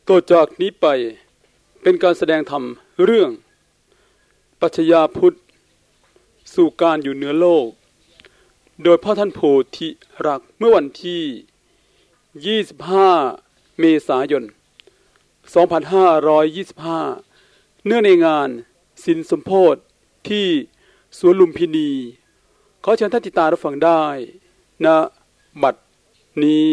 ต่อจากนี้ไปเป็นการแสดงธรรมเรื่องปรัชญาพุทธสู่การอยู่เหนือโลกโดยพระท่านโพธิรักษ์เมื่อวันที่25เมษายน2525เนื่องในงานศิลสมโภชที่สวนลุมพินีขอเชิญท่านติดตามรับฟังได้ณบัดนี้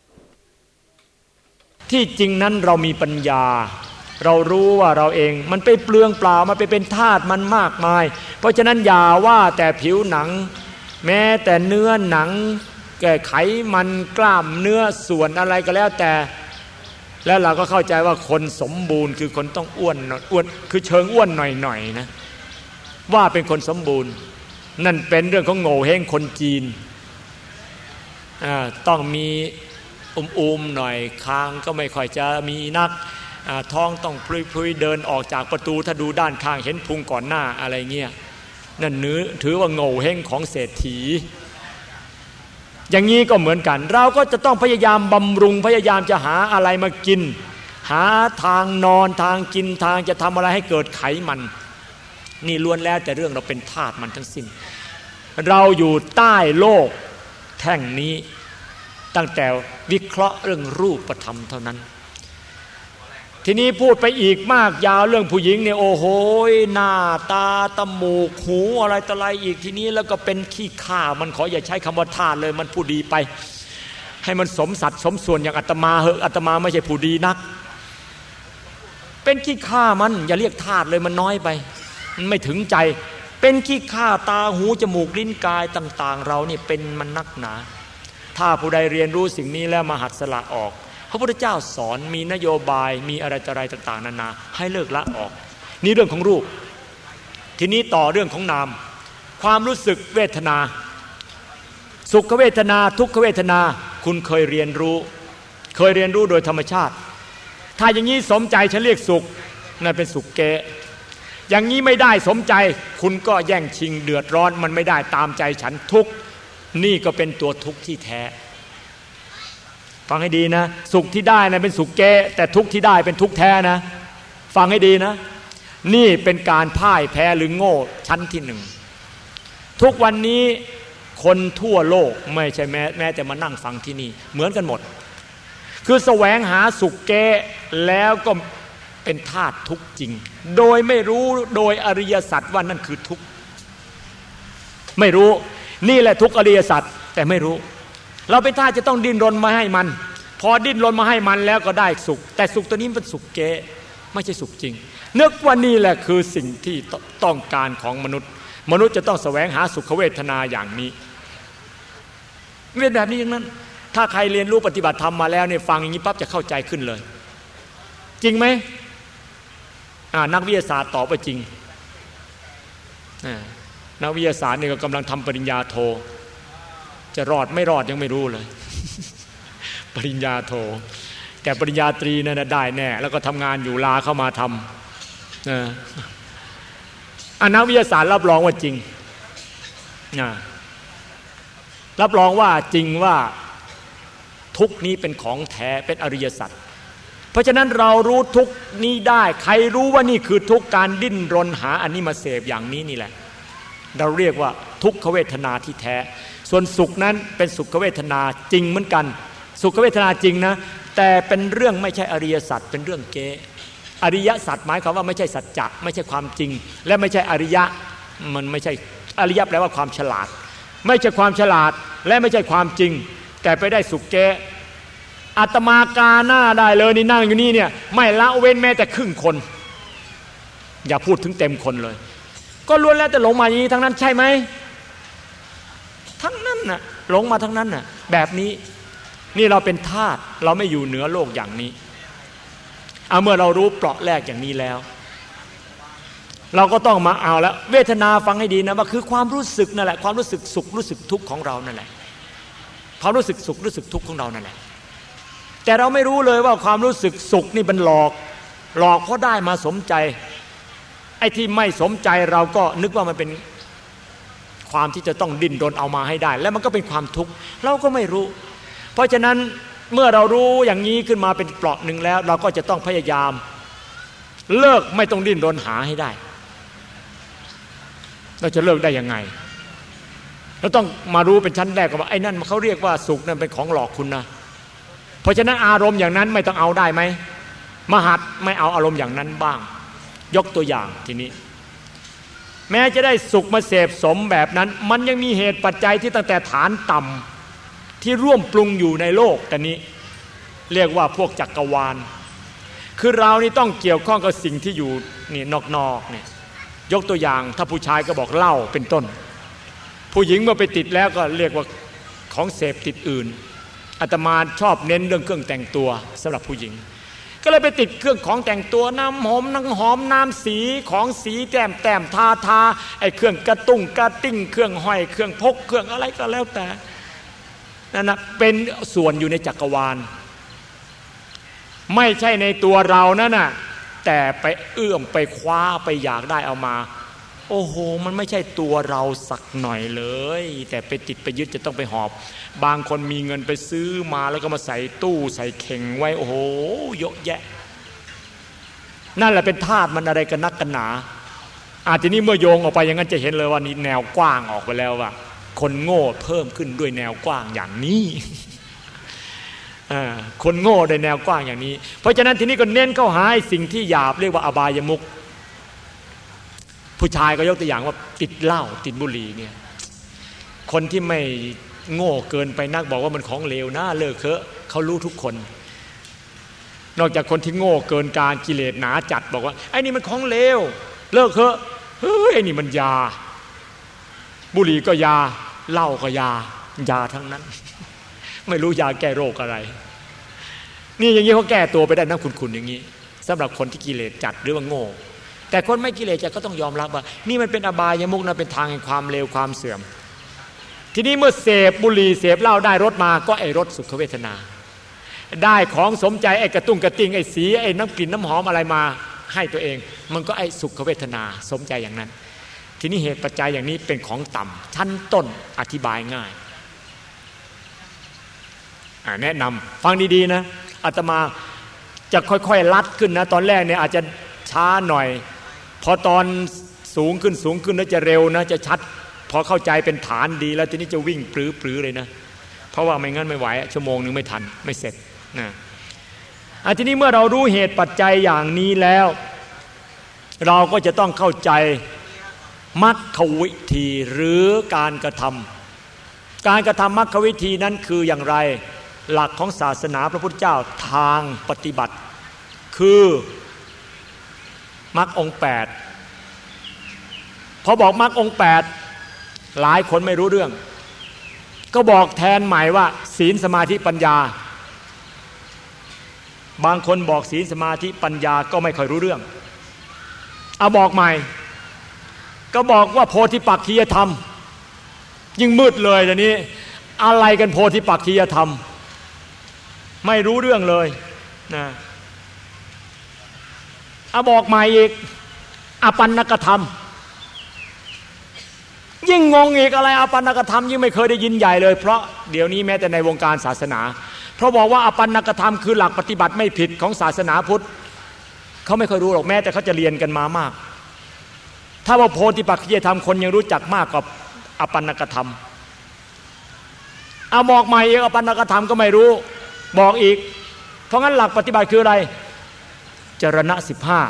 ที่จริงนั้นเรามีปัญญาเรารู้ว่าเราเองมันไปเปลืองเปล่ามันไปเป็นธาตุมันมากมายเพราะฉะนั้นอย่าว่าแต่ผิวหนังแม้แต่เนื้อหนังไขมันกล้ามเนื้อส่วนอะไรก็แล้วแต่แล้วเราก็เข้าใจว่าคนสมบูรณ์คือคนต้องอ้วนคือเชิงอ้วนหน่อยๆนะว่าเป็นคนสมบูรณ์นั่นเป็นเรื่องของโง่เฮงคนจีนต้องมีอุ้มๆหน่อยคางก็ไม่ค่อยจะมีนักท้องต้องพลุยๆเดินออกจากประตูถ้าดูด้านข้างเห็นพุงก่อนหน้าอะไรเงี้ยนั่นถือว่าโง่เฮงของเศรษฐีอย่างนี้ก็เหมือนกันเราก็จะต้องพยายามบำรุงพยายามจะหาอะไรมากินหาทางนอนทางกินทางจะทำอะไรให้เกิดไขมันนี่ล้วนแล้วแต่เรื่องเราเป็นทาสมันทั้งสิ้นเราอยู่ใต้โลกแท่งนี้ตั้งแต่วิเคราะห์เรื่องรูปธรรมเท่านั้นทีนี้พูดไปอีกมากยาวเรื่องผู้หญิงเนี่ยโอ้โหหน้าตาตมูกหูอะไรต่ออะไรอีกทีนี้แล้วก็เป็นขี้ข้ามันขออย่าใช้คำว่าทาสเลยมันผู้ดีไปให้มันสมสัดสมส่วนอย่างอาตมาเหอะอาตมาไม่ใช่ผู้ดีนักเป็นขี้ข้ามันอย่าเรียกทาสเลยมันน้อยไปมันไม่ถึงใจเป็นขี้ข้าตาหูจมูกลิ้นกายต่างๆเรานี่เป็นมันนักหนาถ้าผู้ใดเรียนรู้สิ่งนี้แล้วมาหัดสละออกพระพุทธเจ้าสอนมีนโยบายมีอะไรต่ออะไรต่างๆนานาให้เลิกละออกนี่เรื่องของรูปทีนี้ต่อเรื่องของนามความรู้สึกเวทนาสุขเวทนาทุกขเวทนาคุณเคยเรียนรู้โดยธรรมชาติถ้าอย่างนี้สมใจฉันเรียกสุขนั่นเป็นสุขเกะอย่างนี้ไม่ได้สมใจคุณก็แย่งชิงเดือดร้อนมันไม่ได้ตามใจฉันทุกข์นี่ก็เป็นตัวทุกข์ที่แท้ฟังให้ดีนะสุขที่ได้นะเป็นสุขเกะแต่ทุกข์ที่ได้เป็นทุกข์แท้นะฟังให้ดีนะนี่เป็นการพ่ายแพ้หรือโง่ชั้นที่หนึ่งทุกวันนี้คนทั่วโลกไม่ใช่แม้แต่มานั่งฟังที่นี่เหมือนกันหมดคือแสวงหาสุขเกะแล้วก็เป็นธาตุทุกข์จริงโดยไม่รู้โดยอริยสัจว่านั่นคือทุกข์ไม่รู้นี่แหละทุกข์อริยสัจแต่ไม่รู้เราเป็นธาตุจะต้องดิ้นรนมาให้มันพอดิ้นรนมาให้มันแล้วก็ได้สุขแต่สุขตัวนี้เป็นสุขเกะไม่ใช่สุขจริงนึกว่านี่แหละคือสิ่งที่ต้องการของมนุษย์จะต้องแสวงหาสุขเวทนาอย่างนี้เป็นแบบนี้อย่างนั้นถ้าใครเรียนรู้ปฏิบัติธรรมมาแล้วเนี่ยฟังอย่างนี้ปั๊บจะเข้าใจขึ้นเลยจริงไหมนักวิทยาศาสตร์ตอบว่าจริงนักวิทยาศาสตร์เนี่ยก็กำลังทำปริญญาโทจะรอดไม่รอดยังไม่รู้เลยปริญญาโทแต่ปริญญาตรีนั่นได้แน่แล้วก็ทำงานอยู่ลาเข้ามาทำนักวิทยาศาสตร์รับรองว่าจริงรับรองว่าจริงว่าทุกนี้เป็นของแท้เป็นอริยสัจเพราะฉะนั้นเรารู้ทุกนี้ได้ใครรู้ว่านี่คือทุกการดิ้นรนหาอันนี้มาเสพอย่างนี้นี่แหละเราเรียกว่าทุกขเวทนาที่แท้ส่วนสุขนั้นเป็นสุขเวทนาจริงเหมือนกันสุขเวทนาจริงนะแต่เป็นเรื่องไม่ใช่อริยสัจเป็นเรื่องเก๊อริยสัจหมายความว่าไม่ใช่สัจจะไม่ใช่ความจริงและไม่ใช่อริยะมันไม่ใช่อริยะแปลว่าความฉลาดไม่ใช่ความฉลาดและไม่ใช่ความจริงแต่ไปได้สุขเก๊อาตมากาหน้าได้เลยนี่นั่งอยู่นี่เนี่ยไม่ละเว้นแม้แต่ครึ่งคนอย่าพูดถึงเต็มคนเลยก็ล้วนแล้วแต่หลงมาอย่างนี้ทั้งนั้นใช่ไหมทั้งนั้นน่ะหลงมาทั้งนั้นน่ะแบบนี้นี่เราเป็นทาสเราไม่อยู่เหนือโลกอย่างนี้เมื่อเรารู้เปราะแรกอย่างนี้แล้วเราก็ต้องมาเอาแล้วเวทนาฟังให้ดีนะว่าคือความรู้สึกนั่นแหละความรู้สึกสุขรู้สึกทุกข์ของเรานั่นแหละความรู้สึกสุขรู้สึกทุกข์ของเรานั่นแหละแต่เราไม่รู้เลยว่าความรู้สึกสุขนี่มันหลอกเพราะได้มาสมใจไอ้ที่ไม่สมใจเราก็นึกว่ามันเป็นความที่จะต้องดิ้นรนเอามาให้ได้แล้วมันก็เป็นความทุกข์เราก็ไม่รู้เพราะฉะนั้นเมื่อเรารู้อย่างนี้ขึ้นมาเป็นเปราะหนึ่งแล้วเราก็จะต้องพยายามเลิกไม่ต้องดิ้นรนหาให้ได้เราจะเลิกได้ยังไงเราต้องมารู้เป็นชั้นแรกก่อนว่าไอ้นั่นเขาเรียกว่าสุขนั่นเป็นของหลอกคุณนะเพราะฉะนั้นอารมณ์อย่างนั้นไม่ต้องเอาได้ไหมมหัดไม่เอาอารมณ์อย่างนั้นบ้างยกตัวอย่างทีนี้แม้จะได้สุขมาเสพสมแบบนั้นมันยังมีเหตุปัจจัยที่ตั้งแต่ฐานต่ำที่ร่วมปรุงอยู่ในโลกแต่นี้เรียกว่าพวกจักรวาลคือเรานี่ต้องเกี่ยวข้องกับสิ่งที่อยู่นี่นอกๆเนี่ยยกตัวอย่างถ้าผู้ชายก็บอกเหล้าเป็นต้นผู้หญิงเมื่อไปติดแล้วก็เรียกว่าของเสพติดอื่นอาตมาชอบเน้นเรื่องเครื่องแต่งตัวสำหรับผู้หญิงก็เลยไปติดเครื่องของแต่งตัวน้ำหอมน้ำสีของสีแต้มทาไอ้เครื่องกระตุ้งกระติ้งเครื่องห้อยเครื่องพกเครื่องอะไรก็แล้วแต่นั่นนะเป็นส่วนอยู่ในจักรวาลไม่ใช่ในตัวเรานั่นน่ะแต่ไปเอื้อมไปคว้าไปอยากได้เอามาโอ้โหมันไม่ใช่ตัวเราสักหน่อยเลยแต่ไปติดไปยึดจะต้องไปหอบบางคนมีเงินไปซื้อมาแล้วก็มาใส่ตู้ใส่เข่งไว้โอ้โหเยอะแยะนั่นแหละเป็นธาตุมันอะไรกันนักกันหนาทีนี้เมื่อโยงออกไปอย่างนั้นจะเห็นเลยว่านี่แนวกว้างออกไปแล้วว่าคนโง่เพิ่มขึ้นด้วยแนวกว้างอย่างนี้คนโง่ด้วยแนวกว้างอย่างนี้เพราะฉะนั้นทีนี้ก็เน้นเข้าหาสิ่งที่หยาบเรียกว่าอบายมุขผู้ชายก็ยกตัวอย่างว่าติดเหล้าติดบุหรี่เนี่ยคนที่ไม่โง่เกินไปนักบอกว่ามันของเลวนะเลิกเถอะเขารู้ทุกคนนอกจากคนที่โง่เกินการกิเลสหนาจัดบอกว่าไอ้นี่มันของเลวเลิกเถอะเฮ้ยไอ้นี่มันยาบุหรี่ก็ยาเหล้าก็ยาทั้งนั้นไม่รู้ยาแก้โรคอะไรนี่อย่างนี้เขาแก้ตัวไปได้นะคุณอย่างนี้สำหรับคนที่กิเลสจัดหรือว่าโง่แต่คนไม่กิเลสจัดก็ต้องยอมรับว่านี่มันเป็นอบายมุขนะเป็นทางแห่งความเลวความเสื่อมทีนี้เมื่อเสพบุหรี่เสพเหล้าได้รสมาก็ไอ้รสสุขเวทนาได้ของสมใจไอ้กระตุ้งกระติ้งไอ้สีไอ้น้ำกลิ่นน้ำหอมอะไรมาให้ตัวเองมันก็ไอ้สุขเวทนาสมใจอย่างนั้นทีนี้เหตุปัจจัยอย่างนี้เป็นของต่ำชั้นต้นอธิบายง่ายแนะนำฟังดีๆนะอาตมาจะค่อยๆลัดขึ้นนะตอนแรกเนี่ยอาจจะช้าหน่อยพอตอนสูงขึ้นแล้วจะเร็วนะจะชัดพอเข้าใจเป็นฐานดีแล้วทีนี้จะวิ่งปรือๆเลยนะเพราะว่าไม่งั้นไม่ไหวชั่วโมงนึงไม่ทันไม่เสร็จนะทีนี้เมื่อเรารู้เหตุปัจจัยอย่างนี้แล้วเราก็จะต้องเข้าใจมรรควิธีหรือการกระทำมรรควิธีนั้นคืออย่างไรหลักของศาสนาพระพุทธเจ้าทางปฏิบัติคือมรรคองค์8พอบอกมรรคองค์8หลายคนไม่รู้เรื่องก็บอกแทนใหม่ว่าศีลสมาธิปัญญาบางคนบอกศีลสมาธิปัญญาก็ไม่ค่อยรู้เรื่องบอกใหม่ก็บอกว่าโพธิปักขิยธรรมยิ่งมืดเลยเดี๋ยวนี้อะไรกันโพธิปักขิยธรรมไม่รู้เรื่องเลยนะบอกใหม่อีกอปันนกธรรมยิ่งงงอีกอะไรอปันนกธรรมยิ่งไม่เคยได้ยินใหญ่เลยเพราะเดี๋ยวนี้แม้แต่ในวงการศาสนาเพราะบอกว่าอปันนกธรรมคือหลักปฏิบัติไม่ผิดของศาสนาพุทธเขาไม่เคยรู้หรอกแม้แต่เขาจะเรียนกันมามากถ้าว่าโพธิปักขิยธรรมคนยังรู้จักมากกว่าอปันนกธรรมบอกใหม่อีกอปันนกธรรมก็ไม่รู้บอกอีกเพราะงั้นหลักปฏิบัติคืออะไรจรณะ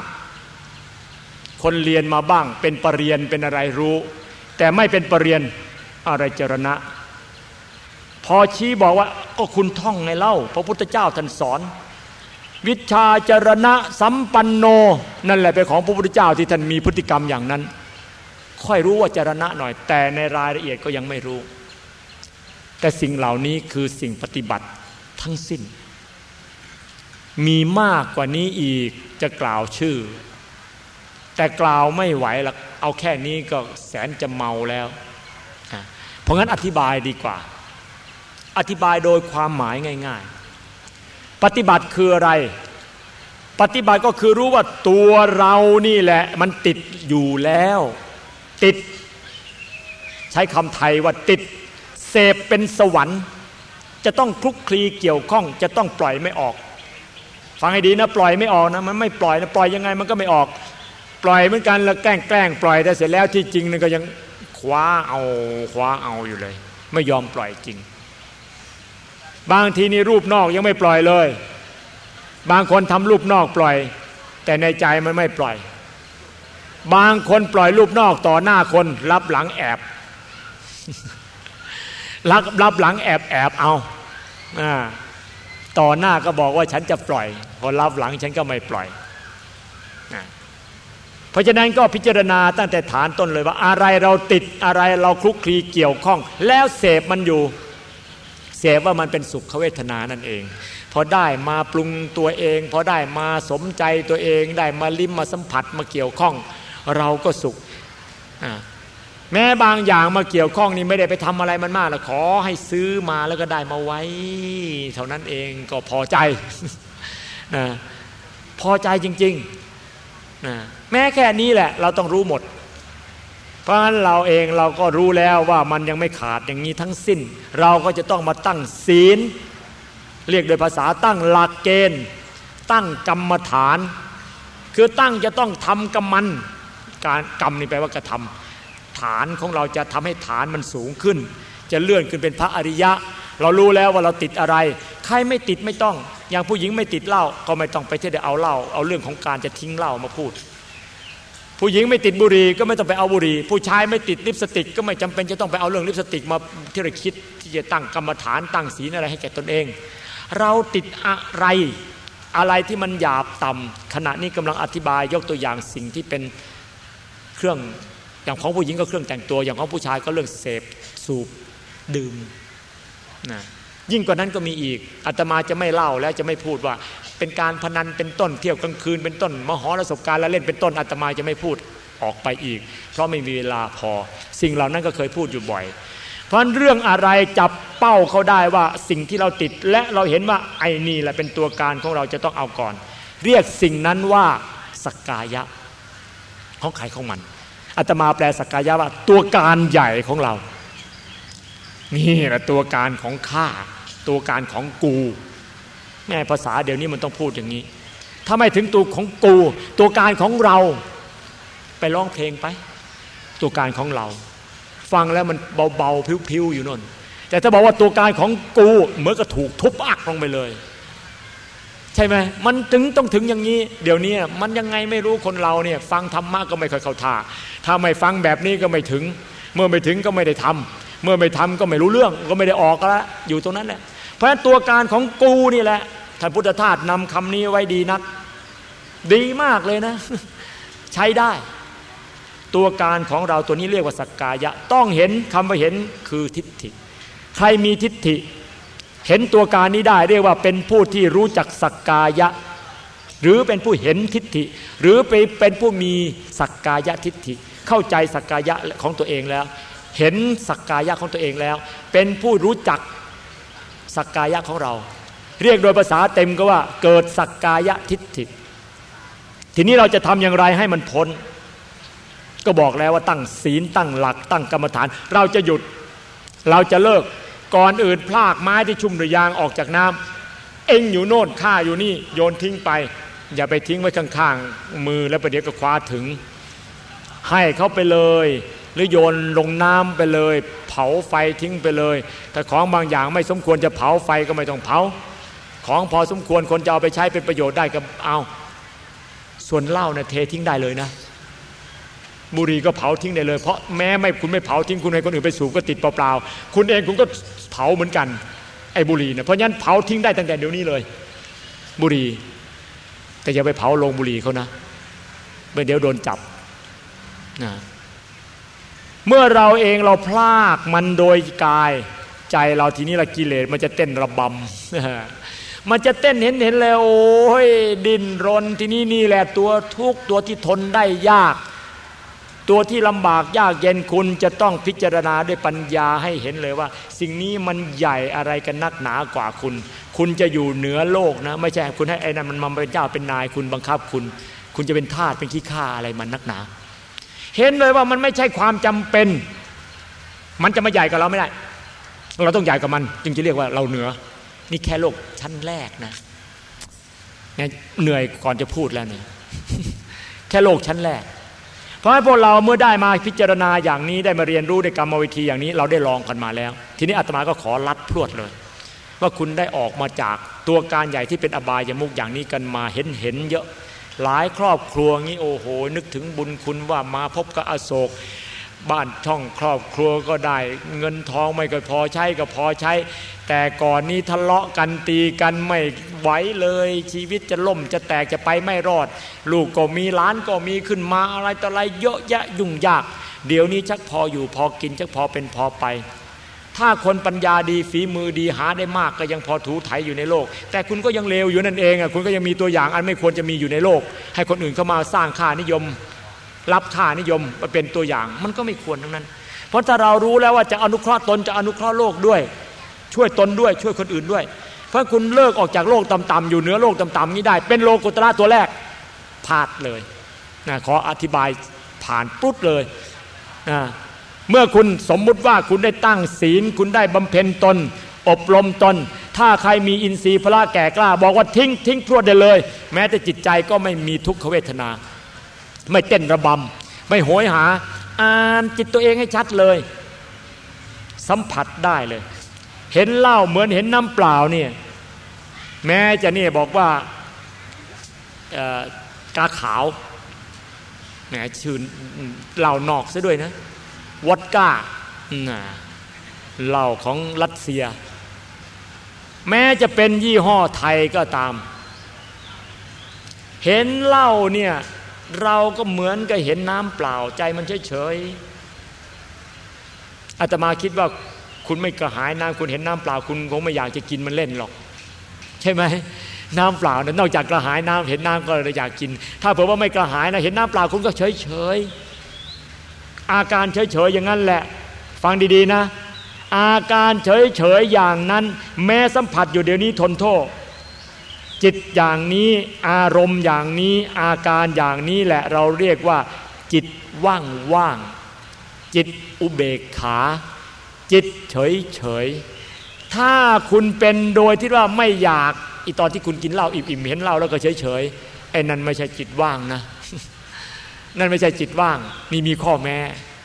15คนเรียนมาบ้างเป็นปรริญญาเป็นอะไรรู้แต่ไม่เป็นปรริญญาอะไรจรณะพอชี้บอกว่าก็คุณท่องไงเล่าพระพุทธเจ้าท่านสอนวิชาจรณะสัมปันโนนั่นแหละเป็นของพระพุทธเจ้าที่ท่านมีพฤติกรรมอย่างนั้นค่อยรู้ว่าจรณะหน่อยแต่ในรายละเอียดก็ยังไม่รู้แต่สิ่งเหล่านี้คือสิ่งปฏิบัติทั้งสิ้นมีมากกว่านี้อีกจะกล่าวชื่อแต่กล่าวไม่ไหวหรอกเอาแค่นี้ก็แสนจะเมาแล้วเพราะงั้นอธิบายดีกว่าอธิบายโดยความหมายง่ายๆปฏิบัติคืออะไรปฏิบัติก็คือรู้ว่าตัวเรานี่แหละมันติดอยู่แล้วติดใช้คำไทยว่าติดเสพเป็นสวรรค์จะต้องคลุกคลีเกี่ยวข้องจะต้องปล่อยไม่ออกฟังให้ดีนะปล่อยไม่ออกนะมันไม่ปล่อยนะปล่อยยังไงมันก็ไม่ออกปล่อยเหมือนกันแล้วแกล้งปล่อยแต่เสร็จแล้วที่จริงนั่นก็ยังคว้าเอาอยู่เลยไม่ยอมปล่อยจริงบางทีนี่รูปนอกยังไม่ปล่อยเลยบางคนทำรูปนอกปล่อยแต่ในใจมันไม่ปล่อยบางคนปล่อยรูปนอกต่อหน้าคนรับหลังแอบรับหลังแอบเอาต่อหน้าก็บอกว่าฉันจะปล่อยพอรับหลังฉันก็ไม่ปล่อยเพราะฉะนั้นก็พิจารณาตั้งแต่ฐานต้นเลยว่าอะไรเราติดอะไรเราคลุกคลีเกี่ยวข้องแล้วเสพมันอยู่เสพว่ามันเป็นสุขเวทนานั่นเองพอได้มาปรุงตัวเองพอได้มาสมใจตัวเองได้มาลิ้มมาสัมผัสมาเกี่ยวข้องเราก็สุขแม้บางอย่างมาเกี่ยวข้องนี่ไม่ได้ไปทำอะไรมันมากหรอกขอให้ซื้อมาแล้วก็ได้มาไว้เท่านั้นเองก็พอใจนะพอใจจริงๆนะแม้แค่นี้แหละเราต้องรู้หมดเพราะฉะนั้นเราเองเราก็รู้แล้วว่ามันยังไม่ขาดอย่างนี้ทั้งสิ้นเราก็จะต้องมาตั้งศีลเรียกโดยภาษาตั้งหลักเกณฑ์ตั้งกรรมฐานคือตั้งจะต้องทำกรรมันการกรรมนี่แปลว่ากระทำฐานของเราจะทำให้ฐานมันสูงขึ้นจะเลื่อนขึ้นเป็นพระอริยะเรารู้แล้วว่าเราติดอะไรใครไม่ติดไม่ต้องอย่างผู้หญิงไม่ติดเหล้าก็ไม่ต้องไปที่จะเอาเหล้าเอาเรื่องของการจะทิ้งเหล้ามาพูดผู้หญิงไม่ติดบุหรี่ก็ไม่ต้องไปเอาบุหรี่ผู้ชายไม่ติดลิปสติกก็ไม่จำเป็นจะต้องไปเอาเรื่องลิปสติกมาที่เราคิดที่จะตั้งกรรมฐานตั้งศีลอะไรให้แก่ตนเองเราติดอะไรที่มันหยาบต่ำขณะนี้กำลังอธิบายยกตัวอย่างสิ่งที่เป็นเครื่องอย่างของผู้หญิงก็เครื่องแต่งตัวอย่างของผู้ชายก็เรื่องเสพสูบดื่มนะยิ่งกว่านั้นก็มีอีกอาตมาจะไม่เล่าแล้วจะไม่พูดว่าเป็นการพนันเป็นต้นเที่ยวกลางคืนเป็นต้นมหรสพการละเล่นเป็นต้นอาตมาจะไม่พูดออกไปอีกเพราะไม่มีเวลาพอสิ่งเหล่านั้นก็เคยพูดอยู่บ่อยเพราะเรื่องอะไรจับเป้าเขาได้ว่าสิ่งที่เราติดและเราเห็นว่าไอ้นี่แหละเป็นตัวการของเราจะต้องเอาก่อนเรียกสิ่งนั้นว่าสักกายะของใครของมันอาตมาแปลสักกายะว่าตัวการใหญ่ของเรานี่แหละตัวการของข้าตัวการของกูแม่ภาษาเดี๋ยวนี้มันต้องพูดอย่างนี้ถ้าไม่ถึงตัวของกูตัวการของเราไปร้องเพลงไปตัวการของเราฟังแล้วมันเบาๆพิ้วๆอยู่นั่นแต่ถ้าบอกว่าตัวการของกูเหมือนกับถูกทุบอักลงไปเลยใช่ไหมมันต้องถึงอย่างนี้เดี๋ยวนี้มันยังไงไม่รู้คนเราเนี่ยฟังธรรมะก็ไม่ค่อยเข้าท่าถ้าไม่ฟังแบบนี้ก็ไม่ถึงเมื่อไม่ถึงก็ไม่ได้ทำเมื่อไม่ทำก็ไม่รู้เรื่องก็ไม่ได้ออกแล้วอยู่ตรงนั้นแหละเพราะฉะนั้นตัวการของกูนี่แหละท่านพุทธทาสนำคำนี้ไว้ดีนักดีมากเลยนะใช้ได้ตัวการของเราตัวนี้เรียกว่าสักกายะต้องเห็นคำว่าเห็นคือทิฏฐิใครมีทิฏฐิเห็นตัวการนี้ได้เรียกว่าเป็นผู้ที่รู้จักสักกายะหรือเป็นผู้เห็นทิฏฐิหรือเป็นผู้มีสักกายะทิฏฐิเข้าใจสักกายะของตัวเองแล้วเห็นสักกายะของตัวเองแล้วเป็นผู้รู้จักสักกายะของเราเรียกโดยภาษาเต็มก็ว่าเกิดสักกายะทิฏฐิทีนี้เราจะทำอย่างไรให้มันพ้นก็บอกแล้วว่าตั้งศีลตั้งหลักตั้งกรรมฐานเราจะหยุดเราจะเลิกก่อนอื่นพลากไม้ที่ชุ่มด้วยยางออกจากน้ำเอ็งอยู่โน่นข้าอยู่นี่โยนทิ้งไปอย่าไปทิ้งไว้ข้างๆมือแล้วประเดี๋ยวก็คว้าถึงให้เขาไปเลยหรือโยนลงน้ำไปเลยเผาไฟทิ้งไปเลยถ้าของบางอย่างไม่สมควรจะเผาไฟก็ไม่ต้องเผาของพอสมควรคนจะเอาไปใช้เป็นประโยชน์ได้ก็เอาส่วนเหล้าเนี่ยเททิ้งได้เลยนะบุหรี่ก็เผาทิ้งได้เลยเพราะแม้ไม่คุณไม่เผาทิ้งคุณให้คนอื่นไปสูบก็ติดเปล่าๆคุณเองคุณก็เผาเหมือนกันไอ้บุหรี่เนี่ยเพราะฉะนั้นเผาทิ้งได้ตั้งแต่เดี๋ยวนี้เลยบุหรี่แต่อย่าไปเผาลงบุหรี่เขานะไม่เดี๋ยวโดนจับนะเมื่อเราเองเราพลากมันโดยกายใจเราทีนี้ละกิเลสมันจะเต้นระบำมันจะเต้นเห็นแล้วโอ้ยดิ้นรนทีนี้นี่แหละตัวทุกตัวที่ทนได้ยากตัวที่ลำบากยากเย็นคุณจะต้องพิจารณาด้วยปัญญาให้เห็นเลยว่าสิ่งนี้มันใหญ่อะไรกันนักหนากว่าคุณจะอยู่เหนือโลกนะไม่ใช่คุณให้ไอ้นั่นมันมาเป็นเจ้าเป็นนายคุณบังคับคุณจะเป็นทาสเป็นขี้ข้าอะไรมันนักหนาเห็นเลยว่ามันไม่ใช่ความจำเป็นมันจะมาใหญ่กับเราไม่ได้เราต้องใหญ่กับมันจึงจะเรียกว่าเราเหนือนี่แค่โลกชั้นแรกนะเหนื่อยก่อนจะพูดแล้วเนี่ยแค่โลกชั้นแรกเพราะให้พวกเราเมื่อได้มาพิจารณาอย่างนี้ได้มาเรียนรู้ในกรรมวิธีอย่างนี้เราได้ลองกันมาแล้วทีนี้อาตมาก็ขอลัดพรวดเลยว่าคุณได้ออกมาจากตัวการใหญ่ที่เป็นอบายมุขอย่างนี้กันมาเห็นเยอะหลายครอบครัวงี้โอ้โหนึกถึงบุญคุณว่ามาพบกับอโศกบ้านช่องครอบครัวก็ได้เงินทองไม่ก็พอใช้ก็พอใช้แต่ก่อนนี้ทะเลาะกันตีกันไม่ไหวเลยชีวิตจะล่มจะแตกจะไปไม่รอดลูกก็มีหลานก็มีขึ้นมาอะไรต่ออะไรเยอะแยะยุ่งยากเดี๋ยวนี้ชักพออยู่พอกินชักพอเป็นพอไปถ้าคนปัญญาดีฝีมือดีหาได้มากก็ยังพอถูไถอยู่ในโลกแต่คุณก็ยังเลวอยู่นั่นเองคุณก็ยังมีตัวอย่างอันไม่ควรจะมีอยู่ในโลกให้คนอื่นเข้ามาสร้างค่านิยมรับค่านิยมมาเป็นตัวอย่างมันก็ไม่ควรทั้งนั้นเพราะถ้าเรารู้แล้วว่าจะอนุเคราะห์ตนจะอนุเคราะห์โลกด้วยช่วยตนด้วยช่วยคนอื่นด้วยเพราะคุณเลิกออกจากโลกต่ำๆอยู่เหนือโลกต่ำๆนี้ได้เป็นโลกุตระตัวแรกพลาดเลยนะขออธิบายผ่านปุ๊บเลยนะเมื่อคุณสมมุติว่าคุณได้ตั้งศีลคุณได้บำเพ็ญตนอบรมตนถ้าใครมีอินทรีย์พละแก่กล้าบอกว่าทิ้งพรวดได้เลยแม้แต่จิตใจก็ไม่มีทุกขเวทนาไม่เต้นระบำไม่โหยหาอ่านจิตตัวเองให้ชัดเลยสัมผัสได้เลยเห็นเหล้าเหมือนเห็นน้ำเปล่าเนี่ยแม้จะเนี่ยบอกว่ากาขาวแหมชื่อเหล้านอกซะด้วยนะวอดก้าเหล้าของรัสเซียแม้จะเป็นยี่ห้อไทยก็ตามเห็นเหล้าเนี่ยเราก็เหมือนกับเห็นน้ำเปล่าใจมันเฉยๆอาตมาคิดว่าคุณไม่กระหายน้ำคุณเห็นน้ำเปล่าคุณคงไม่อยากจะกินมันเล่นหรอกใช่ไหมน้ำเปล่าเนี่ยนอกจากกระหายน้ำเห็นน้ำก็เลยอยากกินถ้าเผื่อว่าไม่กระหายนะเห็นน้ำเปล่าคุณก็เฉยๆอาการเฉยๆอย่างนั้นแหละฟังดีๆนะอาการเฉยๆอย่างนั้นแม้สัมผัสอยู่เดี๋ยวนี้ทนโทษจิตอย่างนี้อารมณ์อย่างนี้อาการอย่างนี้แหละเราเรียกว่าจิตว่างๆจิตอุเบกขาจิตเฉยๆถ้าคุณเป็นโดยที่ว่าไม่อยากอีตอนที่คุณกินเหล้าอิ่มๆเห็นเหล้าแล้วก็เฉยๆไอ้นั่นไม่ใช่จิตว่างนะนั่นไม่ใช่จิตว่างนี่มีข้อแม้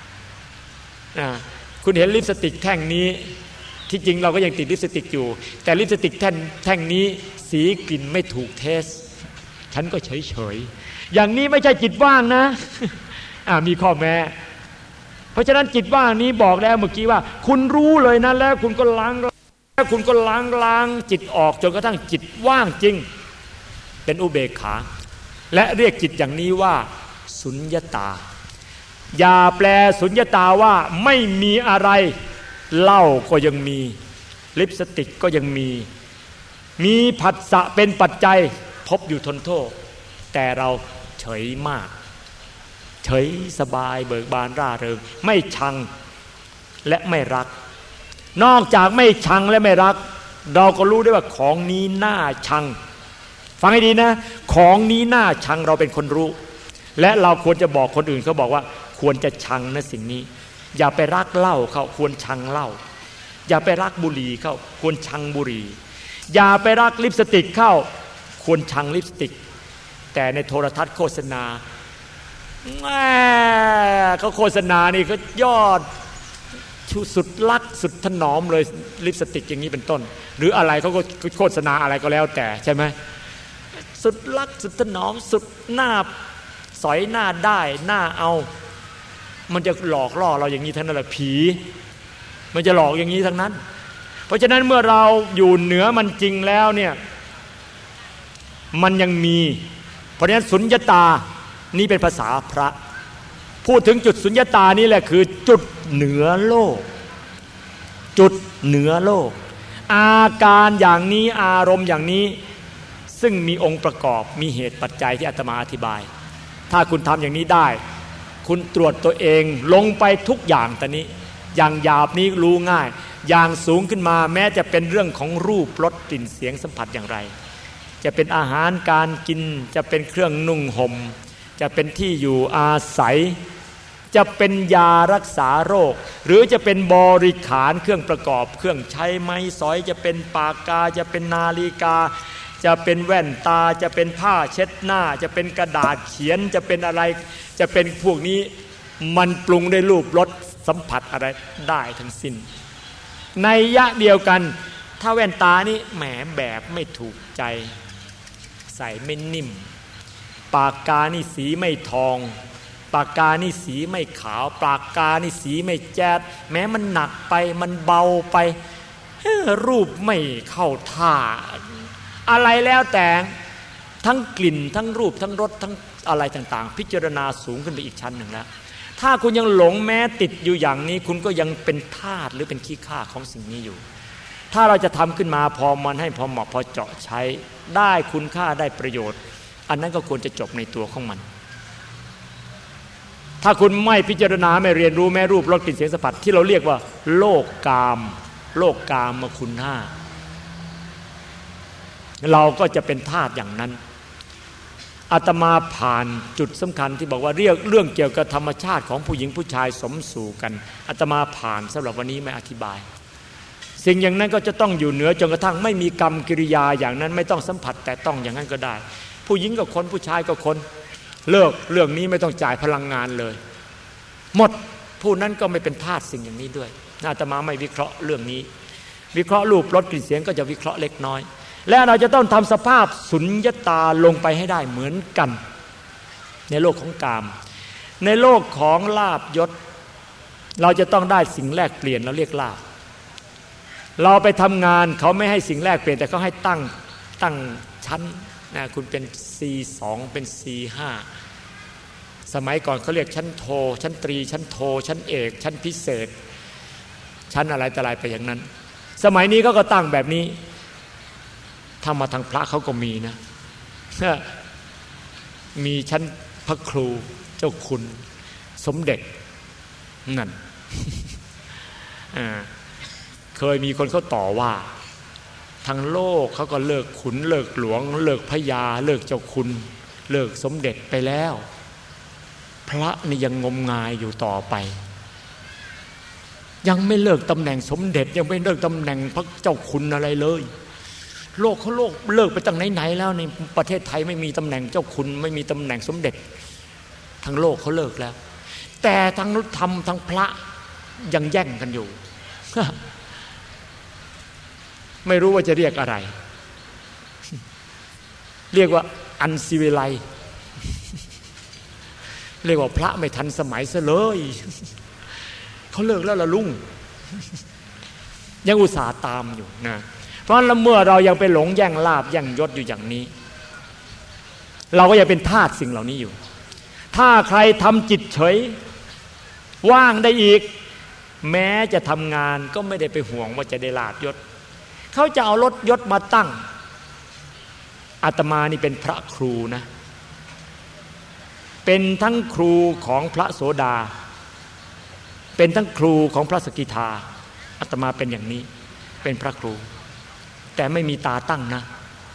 คุณเห็นลิปสติกแท่งนี้ที่จริงเราก็ยังติดลิปสติกอยู่แต่ลิปสติกแท่งนี้สีกลิ่นไม่ถูกเทสฉันก็เฉยๆอย่างนี้ไม่ใช่จิตว่างนะมีข้อแม้เพราะฉะนั้นจิตว่างนี้บอกแล้วเมื่อกี้ว่าคุณรู้เลยนะแล้วคุณก็ล้างจิตออกจนกระทั่งจิตว่างจริงเป็นอุเบกขาและเรียกจิตอย่างนี้ว่าสุญญตาอย่าแปลสุญญตาว่าไม่มีอะไรเหล้าก็ยังมีลิปสติกก็ยังมีผัสสะเป็นปัจจัยพบอยู่ทนโทษแต่เราเฉยมากเฉยสบายเบิกบานร่าเริงไม่ชังและไม่รักนอกจากไม่ชังและไม่รักเราก็รู้ได้ว่าของนี้น่าชังฟังให้ดีนะของนี้น่าชังเราเป็นคนรู้และเราควรจะบอกคนอื่นเขาบอกว่าควรจะชังนะสิ่งนี้อย่าไปรักเหล้าเขาควรชังเหล้าอย่าไปรักบุหรี่เขาควรชังบุหรี่อย่าไปรักลิปสติกเข้าควรชังลิปสติกแต่ในโทรทัศน์โฆษณาเขาโฆษณานี่ก็ยอดสุดลักสุดถนอมเลยลิปสติกอย่างนี้เป็นต้นหรืออะไรเขาก็โฆษณาอะไรก็แล้วแต่ใช่ไหมสุดลักสุดถนอมสุดหน้าสอยหน้าได้หน้าเอามันจะหลอกล่อเราอย่างนี้ทั้งนั้นแหละผีมันจะหลอกอย่างนี้ทั้งนั้นเพราะฉะนั้นเมื่อเราอยู่เหนือมันจริงแล้วเนี่ยมันยังมีเพราะฉะนั้นสุญญตานี่เป็นภาษาพระพูดถึงจุดสุญญตานี่แหละคือจุดเหนือโลกจุดเหนือโลกอาการอย่างนี้อารมณ์อย่างนี้ซึ่งมีองค์ประกอบมีเหตุปัจจัยที่อาตมาอธิบายถ้าคุณทำอย่างนี้ได้คุณตรวจตัวเองลงไปทุกอย่างตอนนี้อย่างหยาบนี้รู้ง่ายอย่างสูงขึ้นมาแม้จะเป็นเรื่องของรูปรสกลิ่นเสียงสัมผัสอย่างไรจะเป็นอาหารการกินจะเป็นเครื่องนุ่งห่มจะเป็นที่อยู่อาศัยจะเป็นยารักษาโรคหรือจะเป็นบริขารเครื่องประกอบเครื่องใช้ไม้สอยจะเป็นปากกาจะเป็นนาฬิกาจะเป็นแว่นตาจะเป็นผ้าเช็ดหน้าจะเป็นกระดาษเขียนจะเป็นอะไรจะเป็นพวกนี้มันปรุงได้รูปรสสัมผัสอะไรได้ทั้งสิ้นในยะเดียวกันถ้าแว่นตานี่แหมแบบไม่ถูกใจใส่ไม่นิ่มปากกานี่สีไม่ทองปากกานี่สีไม่ขาวปากกานี่สีไม่แจ๊ดแม้มันหนักไปมันเบาไปรูปไม่เข้าท่าอะไรแล้วแต่ทั้งกลิ่นทั้งรูปทั้งรสทั้งอะไรต่างๆพิจารณาสูงขึ้นไปอีกชั้นหนึ่งแล้วถ้าคุณยังหลงแม้ติดอยู่อย่างนี้คุณก็ยังเป็นทาสหรือเป็นขี้ข้าของสิ่งนี้อยู่ถ้าเราจะทำขึ้นมาพอมันให้พอเหมาะพอเจาะใช้ได้คุณค่าได้ประโยชน์อันนั้นก็ควรจะจบในตัวของมันถ้าคุณไม่พิจารณาไม่เรียนรู้แม้รูปรสกลิ่นเสียงสัมผัสที่เราเรียกว่าโลกกามโลกกามคุณห้าเราก็จะเป็นทาสอย่างนั้นอาตมาผ่านจุดสำคัญที่บอกว่าเรื่องเกี่ยวกับธรรมชาติของผู้หญิงผู้ชายสมสู่กันอาตมาผ่านสำหรับวันนี้ไม่อธิบายสิ่งอย่างนั้นก็จะต้องอยู่เหนือจนกระทั่งไม่มีกรรมกิริยาอย่างนั้นไม่ต้องสัมผัสแต่ต้องอย่างนั้นก็ได้ผู้หญิงก็คนผู้ชายก็คนเลิกเรื่องนี้ไม่ต้องจ่ายพลังงานเลยหมดผู้นั้นก็ไม่เป็นทาสสิ่งอย่างนี้ด้วยอาตมาไม่วิเคราะห์เรื่องนี้วิเคราะห์รูปรสกลิ่นเสียงก็จะวิเคราะห์เล็กน้อยและเราจะต้องทำสภาพสุญญตาลงไปให้ได้เหมือนกันในโลกของกามในโลกของลาภยศเราจะต้องได้สิ่งแลกเปลี่ยนเราเรียกลาภเราไปทำงานเขาไม่ให้สิ่งแลกเปลี่ยนแต่เขาให้ตั้งชั้นนะคุณเป็น C2 เป็น C5 สมัยก่อนเขาเรียกชั้นโทชั้นตรีชั้นโทชั้นเอกชั้นพิเศษชั้นอะไรต่ออะไรไปอย่างนั้นสมัยนี้เขาก็ตั้งแบบนี้ถ้ามาทางพระเขาก็มีนะมีชั้นพระครูเจ้าคุณสมเด็จนั่น เคยมีคนเขาต่อว่าทางโลกเขาก็เลิกขุนเลิกหลวงเลิกพระยาเลิกเจ้าคุณเลิกสมเด็จไปแล้วพระนี่ยังงมงายอยู่ต่อไปยังไม่เลิกตำแหน่งสมเด็จยังไม่เลิกตำแหน่งพระเจ้าคุณอะไรเลยโลกเขาเลิกไปตั้งไหนๆแล้วในประเทศไทยไม่มีตำแหน่งเจ้าคุณไม่มีตำแหน่งสมเด็จทั้งโลกเขาเลิกแล้วแต่ทั้งธรรมทั้งพระยังแย่งกันอยู่ ไม่รู้ว่าจะเรียกอะไรเรียกว่าอันซิวิไลเรียกว่าพระไม่ทันสมัยซะเลยเขาเลิกแล้วล่ะลุงยังอุตส่าห์ตามอยู่นะเพราะฉะนั้นเมื่อเรายังไปหลงแย่งลาภแย่งยศอยู่อย่างนี้เราก็ยังเป็นทาสสิ่งเหล่านี้อยู่ถ้าใครทำจิตเฉยว่างได้อีกแม้จะทำงานก็ไม่ได้ไปห่วงว่าจะได้ลาภยศเขาจะเอาลดยศมาตั้งอาตมานี่เป็นพระครูนะเป็นทั้งครูของพระโสดาเป็นทั้งครูของพระสกิทาอาตมาเป็นอย่างนี้เป็นพระครูแต่ไม่มีตาตั้งนะ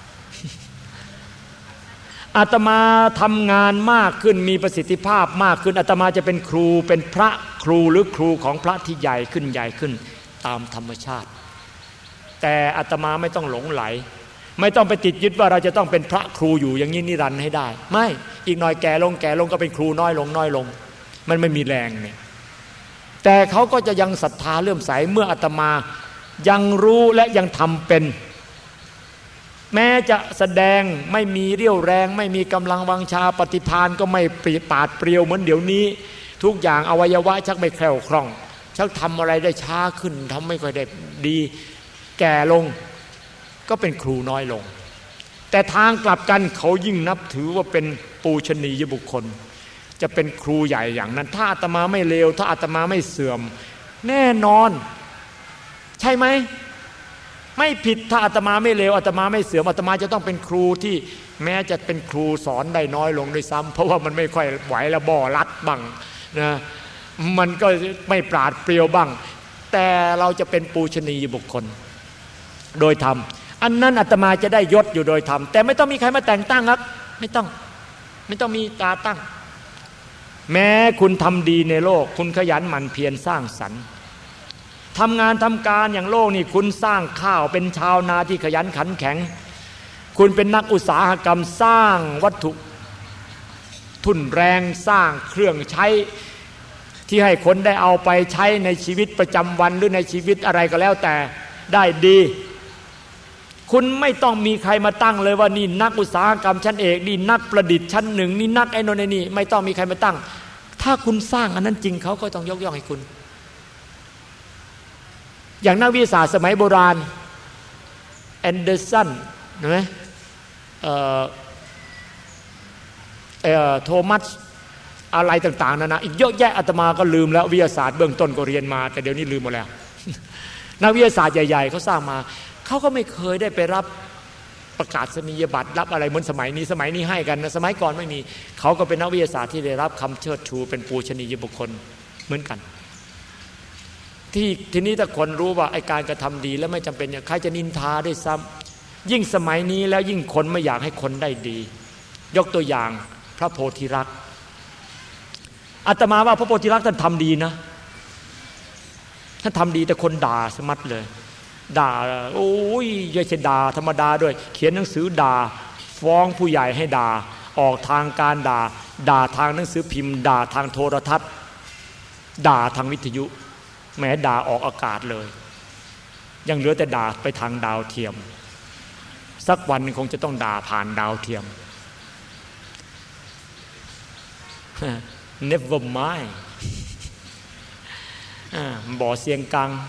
อาตมาทำงานมากขึ้นมีประสิทธิภาพมากขึ้นอาตมาจะเป็นครูเป็นพระครูหรือครูของพระที่ใหญ่ขึ้นใหญ่ขึ้นตามธรรมชาติแต่อาตมาไม่ต้องหลงไหลไม่ต้องไปติดยึดว่าเราจะต้องเป็นพระครูอยู่อย่างนี้นิรันดร์ให้ได้ไม่อีกหน่อยแก่ลงก็เป็นครูน้อยลงมันไม่มีแรงเนี่ยแต่เขาก็จะยังศรัทธาเลื่อมใสเมื่ออาตมายังรู้และยังทำเป็นแม้จะแสดงไม่มีเรี่ยวแรงไม่มีกำลังวังชาปฏิภาณก็ไม่ปาดเปรียวเหมือนเดี๋ยวนี้ทุกอย่างอวัยวะชักไม่แคล่วคล่องชักทำอะไรได้ช้าขึ้นทำไม่ค่อยได้ดีแก่ลงก็เป็นครูน้อยลงแต่ทางกลับกันเขายิ่งนับถือว่าเป็นปูชนียบุคคลจะเป็นครูใหญ่อย่างนั้นถ้าอาตมาไม่เลวถ้าอาตมาไม่เสื่อมแน่นอนใช่ไหมไม่ผิดถ้าอาตมาไม่เลวอาตมาไม่เสื่อมอาตมาจะต้องเป็นครูที่แม้จะเป็นครูสอนได้น้อยลงด้วยซ้ำเพราะว่ามันไม่ค่อยไหวแล้วบ่อรัดบ้างนะมันก็ไม่ปราดเปรียวบ้างแต่เราจะเป็นปูชนียบุคคลโดยธรรมอันนั้นอาตมาจะได้ยศอยู่โดยธรรมแต่ไม่ต้องมีใครมาแต่งตั้งครับไม่ต้องมีตาตั้งแม้คุณทำดีในโลกคุณขยันหมั่นเพียรสร้างสรรค์ทำงานทำการอย่างโลกนี่คุณสร้างข้าวเป็นชาวนาที่ขยันขันแข็งคุณเป็นนักอุตสาหกรรมสร้างวัตถุทุนแรงสร้างเครื่องใช้ที่ให้คนได้เอาไปใช้ในชีวิตประจำวันหรือในชีวิตอะไรก็แล้วแต่ได้ดีคุณไม่ต้องมีใครมาตั้งเลยว่านี่นักอุตสาหกรรมชั้นเอกนี่นักประดิษฐ์ชั้นหนึ่งนี่นักไอ้โน่นไอ้นี่ไม่ต้องมีใครมาตั้งถ้าคุณสร้างอันนั้นจริงเขาก็ต้องยกย่องให้คุณอย่างนักวิทยาศาสตร์สมัยโบราณแอนเดอร์สันเห็นไหมโทมัสอะไรต่างๆนะอีกเยอะแยะอาตมาก็ลืมแล้ววิทยาศาสตร์เบื้องต้นก็เรียนมาแต่เดี๋ยวนี้ลืมหมดแล้วนักวิทยาศาสตร์ใหญ่ๆเขาสร้างมาเขาก็ไม่เคยได้ไปรับประกาศนียบัตรรับอะไรเหมือนสมัยนี้ให้กันนะสมัยก่อนไม่มีเขาก็เป็นนักวิทยาศาสตร์ที่ได้รับคำเชิดชูเป็นปูชนียบุคคลเหมือนกันทีนี้ถ้าคนรู้ว่าไอ้การกระทำดีแล้วไม่จำเป็นใครจะนินทาด้วยซ้ำยิ่งสมัยนี้แล้วยิ่งคนไม่อยากให้คนได้ดียกตัวอย่างพระโพธิรักษ์อาตมาว่าพระโพธิรักษ์ท่านทำดีนะท่านทำดีแต่คนด่าสมัดเลยด่าโอ้ยอย่าใช่ด่าธรรมดาด้วยเขียนหนังสือด่าฟ้องผู้ใหญ่ให้ด่าออกทางการด่าทางหนังสือพิมพ์ด่าทางโทรทัศน์ด่าทางวิทยุแม้ด่าออกอากาศเลยยังเหลือแต่ด่าไปทางดาวเทียมสักวันคงจะต้องด่าผ่านดาวเทียมNever mind บ่อเสียงกัง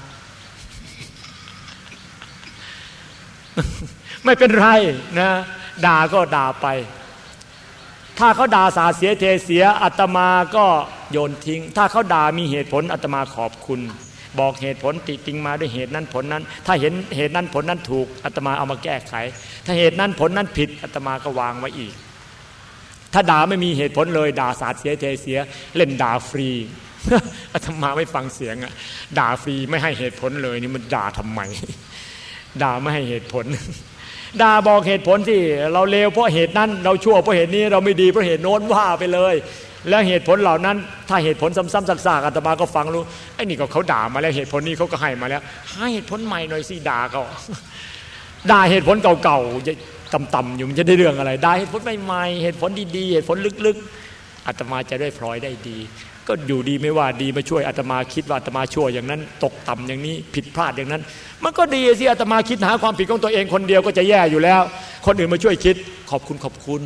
ไม่เป็นไรนะด่าก็ด่าไปถ้าเขาด่าสาเสียเทเสียอาตมาก็โยนทิ้งถ้าเขาด่ามีเหตุผลอาตมาขอบคุณบอกเหตุผลติติงมาด้วยเหตุนั้นผลนั้นถ้าเห็นเหตุนั้นผลนั้นถูกอาตมาเอามาแก้ไขถ้าเหตุนั้นผลนั้นผิดอาตมาก็วางไว้อีกถ้าด่าไม่มีเหตุผลเลยด่าสาเสียเทเสียเล่นด่าฟรี อาตมาไม่ฟังเสียงอ่ะด่าฟรีไม่ให้เหตุผลเลยนี่มันด่าทำไม ด่าไม่ให้เหตุผล ด่าบอกเหตุผลที่เราเลวเพราะเหตุนั้นเราชั่วเพราะเหตุนี้เราไม่ดีเพราะเหตุโน้นว่าไปเลยแล้วเหตุผลเหล่านั้นถ้าเหตุผลซ้ำๆซากๆอาตมาก็ฟังรู้ไอ้นี่ก็เขาด่ามาแล้วเหตุผลนี้เขาก็ให้มาแล้วให้เหตุผลใหม่หน่อยสิด่าเขา ด่าเหตุผลเก่าๆต่ำๆอยู่มันจะได้เรื่องอะไรได้เหตุผลใหม่ๆเหตุผลดีๆเหตุผลลึกๆอาตมาจะได้พลอยได้ดีก็อยู่ดีไม่ว่าดีมาช่วยอาตมาคิดว่าอาตมาชั่วอย่างนั้นตกต่ำอย่างนี้ผิดพลาดอย่างนั้นมันก็ดีสิอาตมาคิดหาความผิดของตัวเองคนเดียวก็จะแย่อยู่แล้วคนอื่นมาช่วยคิดขอบคุณขอบคุณ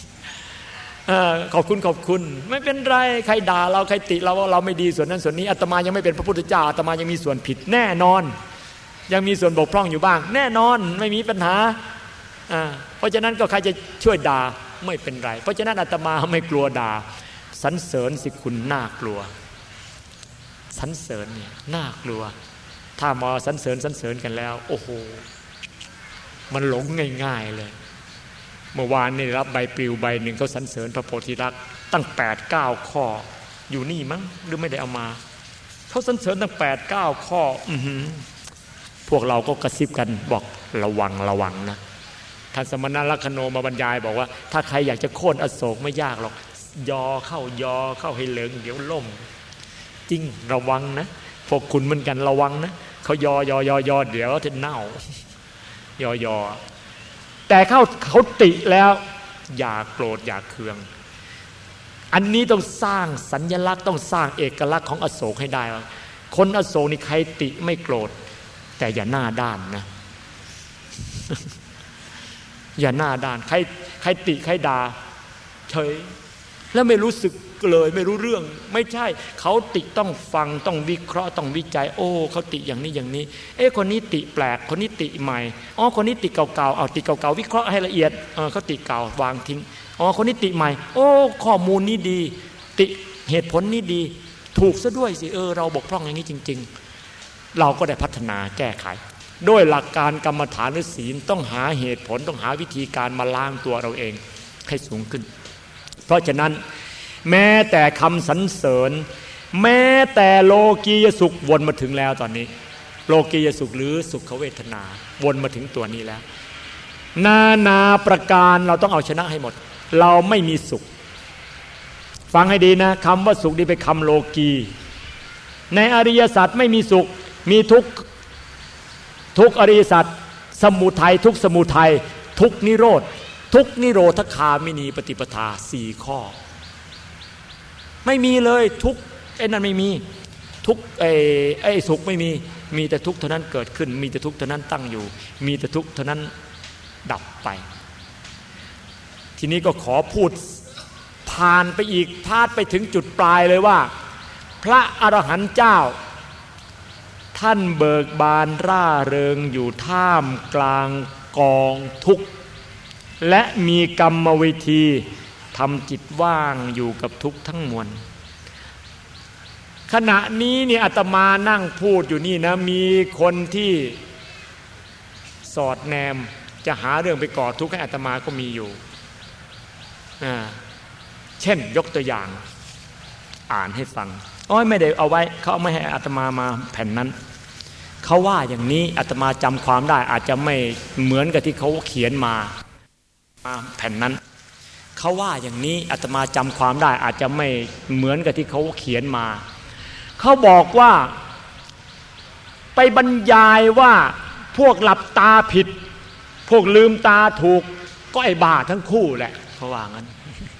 ไม่เป็นไรใครด่าเราใครติเราว่าเราไม่ดีส่วนนั้นส่วนนี้อาตมายังไม่เป็นพระพุทธเจ้าอาตมายังมีส่วนผิดแน่นอนยังมีส่วนบกพร่องอยู่บ้างแน่นอนไม่มีปัญหาเพราะฉะนั้นก็ใครจะช่วยด่าไม่เป็นไรเพราะฉะนั้นอาตมาไม่กลัวด่าสรรเสริญสิคุณน่ากลัวสรรเสริญเนี่ยน่ากลัวถ้ามาสรรเสริญกันแล้วโอ้โหมันหลงง่ายๆเลยเมื่อวานนี่รับใบปลิวใบหนึ่งเขาสรรเสริญพระโพธิรักษ์ตั้ง 8-9 ข้ออยู่นี่มั้งหรือไม่ได้เอามาเขาสรรเสริญตั้ง 8-9 ข้อพวกเราก็กระซิบกันบอกระวังนะท่านสมณลักขโนมาบรรยายบอกว่าถ้าใครอยากจะโค่นอโศกไม่ยากหรอกยอเข้าให้เหลืองเดี๋ยวล่มจริงระวังนะพวกคุณเหมือนกันระวังนะเขายอเดี๋ยวจะเน่ายอแต่เขาติแล้วอย่าโกรธอย่าเคืองอันนี้ต้องสร้างสัญลักษณ์ต้องสร้างเอกลักษณ์ของอโศกให้ได้คนอโศกนี่ใครติไม่โกรธแต่อย่าหน้าด้านนะ อย่าหน้าด้านใครติใครด่าเฉยแล้วไม่รู้สึกเลยไม่รู้เรื่องไม่ใช่เขาติต้องฟังต้องวิเคราะห์ต้องวิจัยโอ้เขาติอย่างนี้คนนี้ติแปลกคนนี้ติใหม่คนนี้ติเก่าๆเอาติเก่าๆวิเคราะห์ให้ละเอียดเขาติเก่าวางทิ้งคนนี้ติใหม่ข้อมูลนี้ดีติเหตุผลนี้ดีถูกซะด้วยสิเราบกพร่องอย่างนี้จริงๆเราก็ได้พัฒนาแก้ไขด้วยหลักการกรรมฐานหรือศีลต้องหาเหตุผลต้องหาวิธีการมาล้างตัวเราเองให้สูงขึ้นเพราะฉะนั้นแม้แต่คำสรรเสริญแม้แต่โลกียสุขวนมาถึงแล้วตอนนี้โลกียสุขหรือสุขเวทนาวนมาถึงตัวนี้แล้วนานาประการเราต้องเอาชนะให้หมดเราไม่มีสุข ฟฟังให้ดีนะคำว่าสุขนี่เป็นคำโลกีในอริยสัจไม่มีสุขมีทุกข์ทุกอริยสัจสมุทัยทุกสมุทัยทุกนิโรธทุกนิโรธคามินีปฏิปทา4ข้อไม่มีเลยทุกไอ้นั่นไม่มีทุกไอ้สุขไม่มีแต่ทุกเท่านั้นเกิดขึ้นมีแต่ทุกเท่านั้นตั้งอยู่มีแต่ทุกเท่านั้นดับไปทีนี้ก็ขอพูดผ่านไปอีกพาดไปถึงจุดปลายเลยว่าพระอรหันต์เจ้าท่านเบิกบานร่าเริงอยู่ท่ามกลางกองทุกข์และมีกรรมวิธีทำจิตว่างอยู่กับทุกข์ทั้งมวลขณะนี้เนี่ยอาตมานั่งพูดอยู่นี่นะมีคนที่สอดแนมจะหาเรื่องไปก่อทุกข์ให้อาตมาก็มีอยู่เช่นยกตัวอย่างอ่านให้ฟังไม่ได้เอาไว้เขาไม่ให้อาตมามาแผ่นนั้นเขาว่าอย่างนี้อาตมาจำความได้อาจจะไม่เหมือนกับที่เขาเขียนมาแผ่นนั้นเขาว่าอย่างนี้อาตมาจำความได้อาจจะไม่เหมือนกับที่เขาเขียนมาเขาบอกว่าไปบรรยายว่าพวกหลับตาผิดพวกลืมตาถูกก็ไอ้บ้าทั้งคู่แหละเขาว่างั้น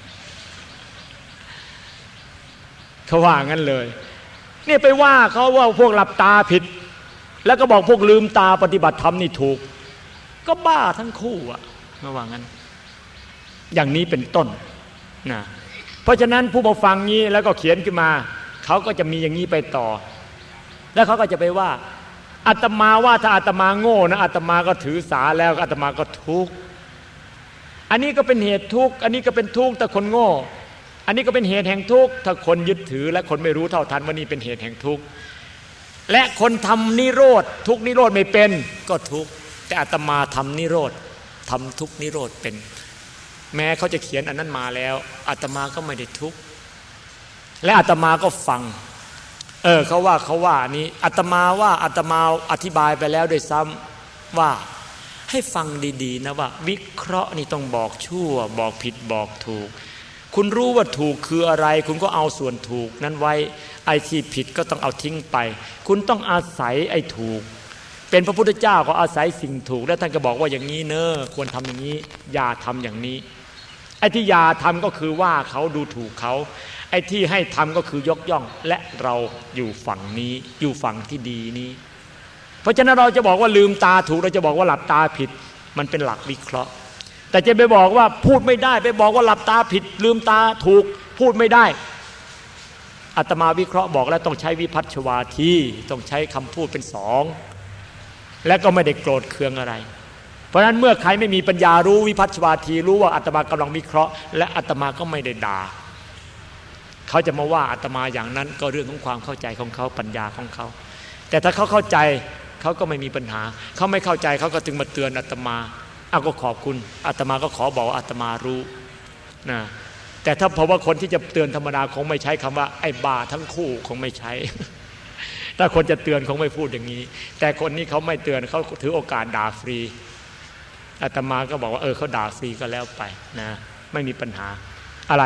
เขาว่างั้นเลยเนี่ยไปว่าเขาว่าพวกหลับตาผิดแล้วก็บอกพวกลืมตาปฏิบัติธรรมนี่ถูกก็บ้าทั้งคู่อ่ะเขาว่างั้นอย่างนี้เป็นต้นนะเพราะฉะนั้นผู้มาฟังนี้แล้วก็เขียนขึ้นมาเขาก็จะมีอย่างนี้ไปต่อแล้วเขาก็จะไปว่าอาตมาว่าถ้าอาตมาโง่นะอาตมาก็ถือสาแล้วอาตมาก็ทุกข์อันนี้ก็เป็นเหตุทุกข์อันนี้ก็เป็นทุกข์แต่คนโง่อันนี้ก็เป็นเหตุแห่งทุกข์ถ้าคนยึดถือและคนไม่รู้เท่าทันว่านี่เป็นเหตุแห่งทุกข์และคนทำนิโรธทุกนิโรธไม่เป็นก็ทุกข์แต่อาตมาทำนิโรธทำทุกนิโรธเป็นแม้เขาจะเขียนอันนั้นมาแล้วอาตมาก็ไม่ได้ทุกข์และอาตมาก็ฟังเขาว่านี้อาตมาว่าอาตมาอธิบายไปแล้วโดยซ้ำว่าให้ฟังดีๆนะว่าวิเคราะห์นี่ต้องบอกชั่วบอกผิดบอกถูกคุณรู้ว่าถูกคืออะไรคุณก็เอาส่วนถูกนั้นไว้ไอ้ที่ผิดก็ต้องเอาทิ้งไปคุณต้องอาศัยไอ้ถูกเป็นพระพุทธเจ้าก็อาศัยสิ่งถูกและท่านก็บอกว่าอย่างนี้เนอะควรทำอย่างนี้อย่าทำอย่างนี้ไอ้ที่อย่าทำก็คือว่าเขาดูถูกเขาไอ้ที่ให้ทำก็คือยกย่องและเราอยู่ฝั่งนี้อยู่ฝั่งที่ดีนี้เพราะฉะนั้นเราจะบอกว่าลืมตาถูกเราจะบอกว่าหลับตาผิดมันเป็นหลักวิเคราะห์แต่จะไปบอกว่าพูดไม่ได้ไปบอกว่าหลับตาผิดลืมตาถูกพูดไม่ได้อาตมาวิเคราะห์บอกแล้วต้องใช้วิพัฒวาทีต้องใช้คำพูดเป็นสองและก็ไม่ได้โกรธเคืองอะไรเพราะฉะนั้นเมื่อใครไม่มีปัญญารู้วิพัฒวาทีรู้ว่าอาตมากำลังวิเคราะห์และอาตมาก็ไม่ได้ด่าเขาจะมาว่าอาตมาอย่างนั้นก็เรื่องของความเข้าใจของเขาปัญญาของเขาแต่ถ้าเขาเข้าใจเขาก็ไม่มีปัญหาเขาไม่เข้าใจเขาก็จึงมาเตือนอาตมาเอาก็ขอบคุณอาตมาก็ขอบอกว่าอาตมารู้นะแต่ถ้าเพราะว่าคนที่จะเตือนธรรมดาคงไม่ใช้คำว่าไอ้บ้าทั้งคู่คงไม่ใช้ ถ้าคนจะเตือนคงไม่พูดอย่างนี้แต่คนนี้เขาไม่เตือนเขาถือโอกาสด่าฟรีอาตมาก็บอกว่าเขาด่าฟรีก็แล้วไปนะไม่มีปัญหาอะไร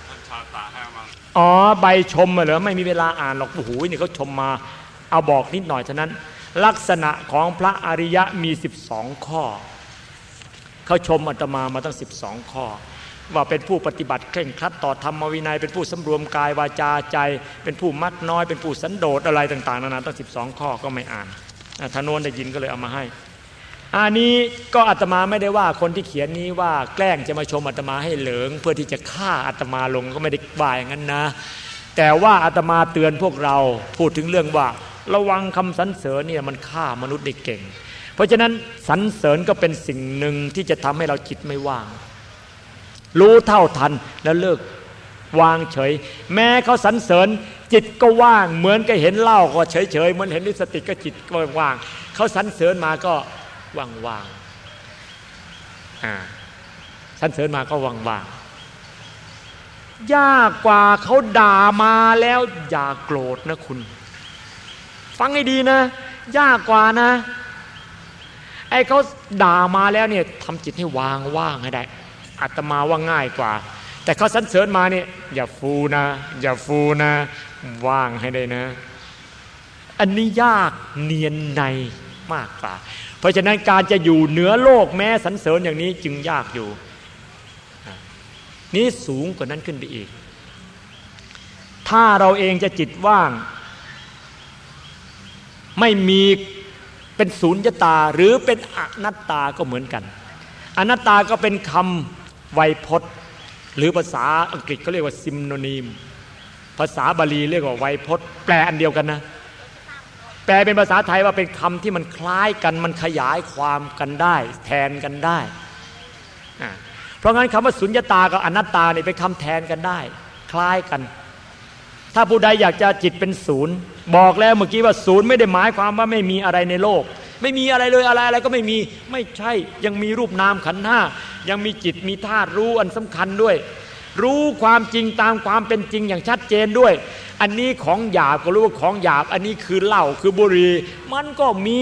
ใบชมเหรอไม่มีเวลาอ่านหรอกโอ้โหนี่เขาชมมาเอาบอกนิดหน่อยเท่านั้นลักษณะของพระอริยะมี12ข้อเขาชมอาตมาตั้ง12ข้อว่าเป็นผู้ปฏิบัติเคร่งครัดต่อธรรมวินัยเป็นผู้สำรวมกายวาจาใจเป็นผู้มักน้อยเป็นผู้สันโดษอะไรต่างๆนานาตั้ง12ข้อก็ไม่อ่านถ้าโน้นได้ยินก็เลยเอามาให้อันนี้ก็อาตมาไม่ได้ว่าคนที่เขียนนี้ว่าแกล้งจะมาชมอาตมาให้เหลิงเพื่อที่จะฆ่าอาตมาลงก็ไม่ได้ว่าอย่างนั้นนะแต่ว่าอาตมาเตือนพวกเราพูดถึงเรื่องว่าระวังคำสรรเสริญเนี่ยมันฆ่ามนุษย์ได้เก่งเพราะฉะนั้นสรรเสริญก็เป็นสิ่งหนึ่งที่จะทำให้เราจิตไม่ว่างรู้เท่าทันแล้วเลิกวางเฉยแม้เขาสรรเสริญจิตก็ว่างเหมือนกับเห็นเหล้าก็เฉยเฉยเหมือนเห็นลิปสติกก็จิตก็ว่างเขาสรรเสริญมาก็ว่างสรรเสริญมาก็ว่างยากกว่าเขาด่ามาแล้วอย่าโกรธนะคุณฟังให้ดีนะยากกว่านะไอ้เขาด่ามาแล้วเนี่ยทำจิตให้ว่างให้ได้อาตมาว่าง่ายกว่าแต่เขาสรรเสริญมาเนี่ยอย่าฟูนะอย่าฟูนะว่างให้ได้นะอันนี้ยากเนียนในมากกว่าเพราะฉะนั้นการจะอยู่เหนือโลกแม้สรรเสริญอย่างนี้จึงยากอยู่นี้สูงกว่านั้นขึ้นไปอีกถ้าเราเองจะจิตว่างไม่มีเป็นสูญญตาหรือเป็นอนัตตาก็เหมือนกันอนัตตาก็เป็นคำไวยพจน์หรือภาษาอังกฤษเขาเรียกว่าซิมโนนีมภาษาบาลีเรียกว่าไวยพจน์แปลอันเดียวกันนะแปลเป็นภาษาไทยว่าเป็นคำที่มันคล้ายกันมันขยายความกันได้แทนกันได้เพราะงั้นคำว่าสุญญตากับอนัตตาเนี่ยเป็นคำแทนกันได้คล้ายกันถ้าผู้ใดอยากจะจิตเป็นศูนย์บอกแล้วเมื่อกี้ว่าศูนย์ไม่ได้หมายความว่าไม่มีอะไรในโลกไม่มีอะไรเลยอะไรก็ไม่มีไม่ใช่ยังมีรูปนามขันธ์ห้ายังมีจิตมีธาตุรู้อันสำคัญด้วยรู้ความจริงตามความเป็นจริงอย่างชัดเจนด้วยอันนี้ของหยาบก็รู้ว่าของหยาบอันนี้คือเหล้าคือบุหรี่มันก็มี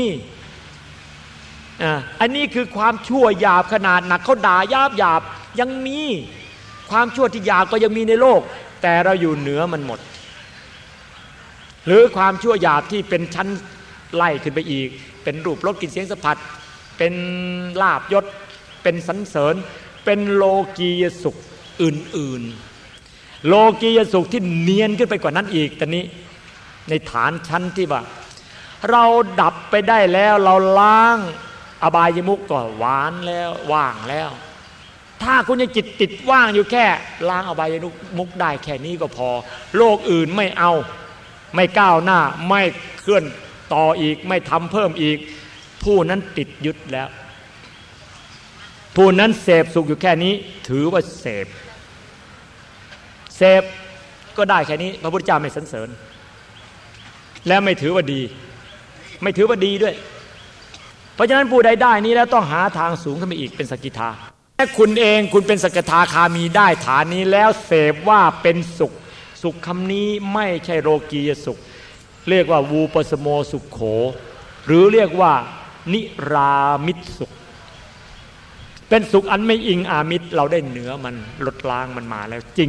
อันนี้คือความชั่วหยาบขนาดหนักเขาด่าหยาบยังมีความชั่วที่หยาบก็ยังมีในโลกแต่เราอยู่เหนือมันหมดหรือความชั่วหยาบที่เป็นชั้นไล่ขึ้นไปอีกเป็นรูปรสกลิ่นเสียงสัมผัสเป็นลาภยศเป็นสรรเสริญเป็นโลกียสุขอื่นๆโลกียสุขที่เนียนขึ้นไปกว่านั้นอีกแต่นี้ในฐานชั้นที่ว่าเราดับไปได้แล้วเราล้างอบายมุขก็หวานแล้วว่างแล้วถ้าคุณยังจิตติดว่างอยู่แค่ล้างอบายมุขได้แค่นี้ก็พอโลกอื่นไม่เอาไม่ก้าวหน้าไม่เคลื่อนต่ออีกไม่ทำเพิ่มอีกผู้นั้นติดยึดแล้วผู้นั้นเสพสุขอยู่แค่นี้ถือว่าเสพก็ได้แค่นี้พระพุทธเจ้าไม่สรรเสริญและไม่ถือว่าดีไม่ถือว่าดีด้วยเพราะฉะนั้นผู้ใดได้นี้แล้วต้องหาทางสูงขึ้นไปอีกเป็นสกิทาถ้าคุณเองคุณเป็นสกิทาคามีได้ฐานนี้แล้วเสพว่าเป็นสุขสุขคำนี้ไม่ใช่โลกียสุขเรียกว่าวูปสโมสุขโขหรือเรียกว่านิรามิตสุขเป็นสุขอันไม่อิงอามิตรเราได้เหนือมันลดล้างมันมาแล้วจริง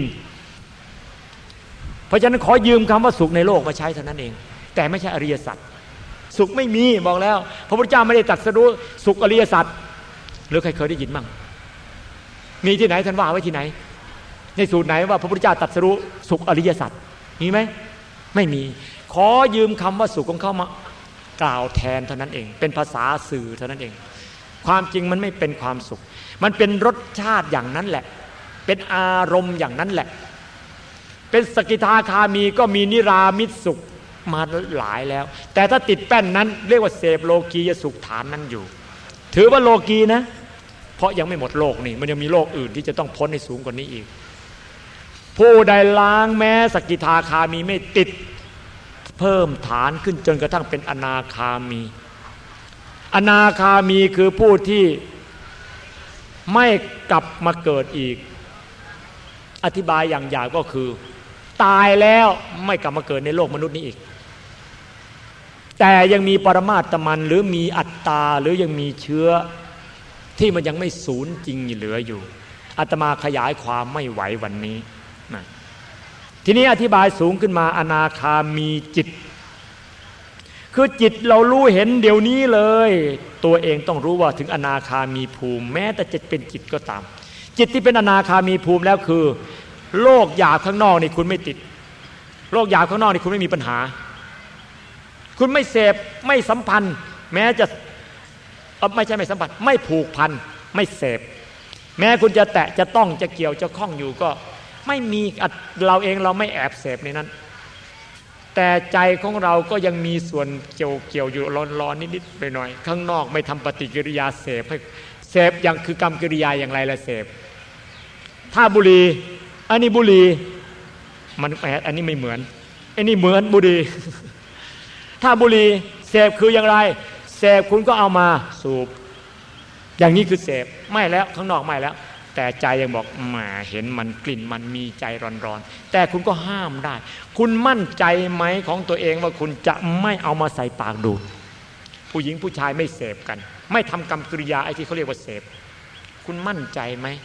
เพราะฉะนั้นขอยืมคำว่าสุขในโลกมาใช้เท่านั้นเองแต่ไม่ใช่อริยสัจสุขไม่มีบอกแล้วพระพุทธเจ้าไม่ได้ตรัสรู้สุขอริยสัจหรือใครเคยได้ยินบ้างมีที่ไหนท่านว่าไว้ที่ไหนในสูตรไหนว่าพระพุทธเจ้าตรัสรู้สุขอริยสัจมีไหมไม่มีขอยืมคำว่าสุขของเขามากล่าวแทนเท่านั้นเองเป็นภาษาสื่อเท่านั้นเองความจริงมันไม่เป็นความสุขมันเป็นรสชาติอย่างนั้นแหละเป็นอารมณ์อย่างนั้นแหละเป็นสกิทาคามีก็มีนิรามิตสุขมาหลายแล้วแต่ถ้าติดแป้นนั้นเรียกว่าเสพโลกียสุขฐานนั้นอยู่ถือว่าโลกีนะเพราะยังไม่หมดโลกนี่มันยังมีโลกอื่นที่จะต้องพ้นให้สูงกว่านี้อีกผู้ใดล้างแม้สกิทาคามีไม่ติดเพิ่มฐานขึ้นจนกระทั่งเป็นอนาคามีอนาคามีคือผู้ที่ไม่กลับมาเกิดอีกอธิบายอย่างหยาบก็คือตายแล้วไม่กลับมาเกิดในโลกมนุษย์นี้อีกแต่ยังมีปรมาตมันหรือมีอัตตาหรือยังมีเชื้อที่มันยังไม่สูญจริงเหลืออยู่อาตมาขยายความไม่ไหววันนี้นะทีนี้อธิบายสูงขึ้นมาอนาคามีจิตคือจิตเรารู้เห็นเดี๋ยวนี้เลยตัวเองต้องรู้ว่าถึงอนาคามีภูมิแม้แต่จะเป็นจิตก็ตามจิตที่เป็นอนาคามีภูมิแล้วคือโลกหยาบข้างนอกนี่คุณไม่ติดโลกหยาบข้างนอกนี่คุณไม่มีปัญหาคุณไม่เสพไม่สัมพันธ์แม้จะไม่ใช่ไม่สัมพันธ์ไม่ผูกพันไม่เสพแม้คุณจะแตะจะต้องจะเกี่ยวจะคล้องอยู่ก็ไม่มีเราเองเราไม่แอบเสพในนั้นแต่ใจของเราก็ยังมีส่วนเกี่ยวอยู่ร้อนๆนิดๆหน่อยๆข้างนอกไม่ทำปฏิกิริยาเสพให้เสพอย่างคือกรรมกิริยาอย่างไรละเสพถ้าบุหรี่อันนี้บุหรี่มันอันนี้ไม่เหมือนอันนี้เหมือนบุหรี่ถ้าบุหรี่เสพคืออย่างไรเสพคุณก็เอามาสูบอย่างนี้คือเสพไม่แล้วข้างนอกไม่แล้วแต่ใจยังบอกแหมเห็นมันกลิ่นมันมีใจร้อนๆแต่คุณก็ห้ามได้คุณมั่นใจไหมของตัวเองว่าคุณจะไม่เอามาใส่ปากดูดผู้หญิงผู้ชายไม่เสพกันไม่ทำกรรมกิริยาไอ้ที่เขาเรียกว่าเสพคุณมั่นใจไหม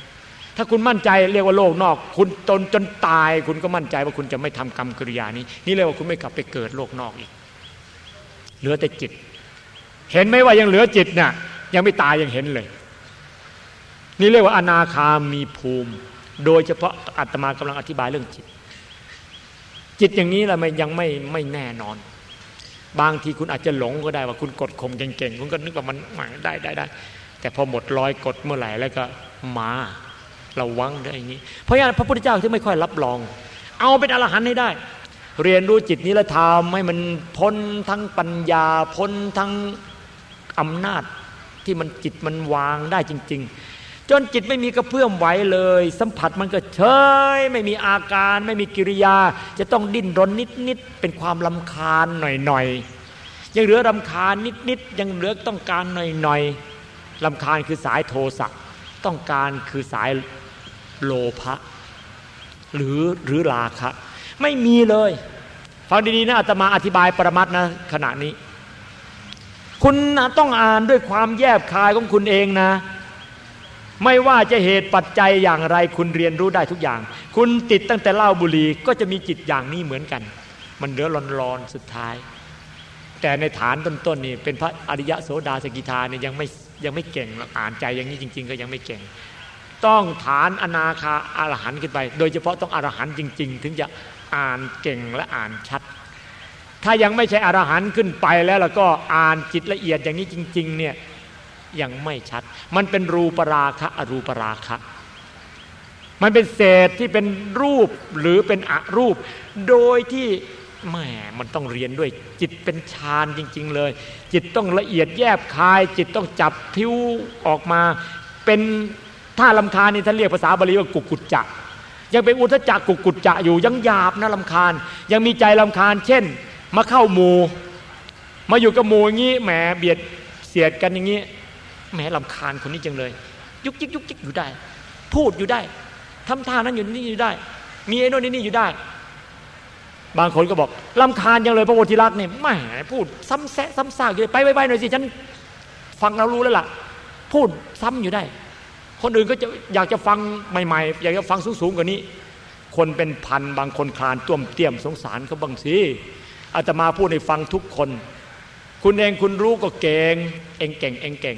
ถ้าคุณมั่นใจเรียกว่าโลกนอกคุณจนตายคุณก็มั่นใจว่าคุณจะไม่ทำกรรมกิริยานี้นี่เรียกว่าคุณไม่กลับไปเกิดโลกนอกอีกเหลือแต่จิตเห็นไหมว่ายังเหลือจิตน่ะยังไม่ตายยังเห็นเลยนี่เรียกว่าอนาคามีภูมิโดยเฉพาะอาตมากำลังอธิบายเรื่องจิตอย่างนี้แหละมันยังไม่แน่นอนบางทีคุณอาจจะหลงก็ได้ว่าคุณกดข่มเก่งๆคุณก็นึกว่ามันได้แต่พอหมดรอยกดเมื่อไหร่แล้วก็มาระวังได้อย่างนี้เพราะฉะนั้นพระพุทธเจ้าที่ไม่ค่อยรับรองเอาเป็นอรหันต์ให้ได้เรียนรู้จิตนี้แล้วทำให้มันพ้นทั้งปัญญาพ้นทั้งอำนาจที่มันจิตมันวางได้จริงๆจนจิตไม่มีกระเพื่อมไหวเลยสัมผัสมันก็เฉยไม่มีอาการไม่มีกิริยาจะต้องดิ้นรนนิดๆเป็นความรำคาญหน่อยๆยังเหลือรำคาญนิดๆยังเหลือต้องการหน่อยๆรำคาญคือสายโทสะต้องการคือสายโลภะหรือราคะไม่มีเลยฟังดีๆนะอาตมาอธิบายปรมัตถ์นะขณะนี้คุณต้องอ่านด้วยความแยบคายของคุณเองนะไม่ว่าจะเหตุปัจจัยอย่างไรคุณเรียนรู้ได้ทุกอย่างคุณติดตั้งแต่เหล้าบุหรี่ก็จะมีจิตอย่างนี้เหมือนกันมันเหลือร้อนๆสุดท้ายแต่ในฐานต้นๆนี่เป็นพระอริยโสดาสกิทาเนี่ยยังไม่เก่งอ่านใจอย่างนี้จริงๆก็ยังไม่เก่งต้องฐานอนาคาอรหันต์ขึ้นไปโดยเฉพาะต้องอรหันต์จริงๆถึงจะอ่านเก่งและอ่านชัดถ้ายังไม่ใช่อรหันต์ขึ้นไปแล้วก็อ่านจิตละเอียดอย่างนี้จริงๆเนี่ยยังไม่ชัดมันเป็นรูปราคะอรูปราคะมันเป็นเศษที่เป็นรูปหรือเป็นอรูปโดยที่แหมมันต้องเรียนด้วยจิตเป็นฌานจริงๆเลยจิตต้องละเอียดแยบคายจิตต้องจับผิวออกมาเป็นถ้ารำคาญนี่ท่านเรียกภาษาบาลีว่ากุกุจจะยังเป็นอุทจักกุกุจจะอยู่ยังหยาบนะรำคาญยังมีใจรำคาญเช่นมาเข้าหมู่มาอยู่กับหมู่อย่างนี้แหมเบียดเสียดกันอย่างนี้แหมรำคาญคนนี้จังเลยยุกยิกยุกยิกอยู่ได้พูดอยู่ได้ทำท่านั้นอยู่นี่อยู่ได้มีไอ้โน่นนี่อยู่ได้บางคนก็บอกรำคาญจังเลยพระโพธิลักษณ์เนี่ยแหมพูดซ้ำแซะซ้ำซากอยู่ไปหน่อยสิฉันฟังเรารู้แล้วล่ะพูดซ้ำอยู่ได้คนอื่นก็จะอยากจะฟังใหม่ๆอยากจะฟังสูงๆกว่านี้คนเป็นพันบางคนคลานต้วมเตี้ยมสงสารเขาบางสิอาตมาพูดให้ฟังทุกคนคุณเองคุณรู้ก็เก่งเองเก่ง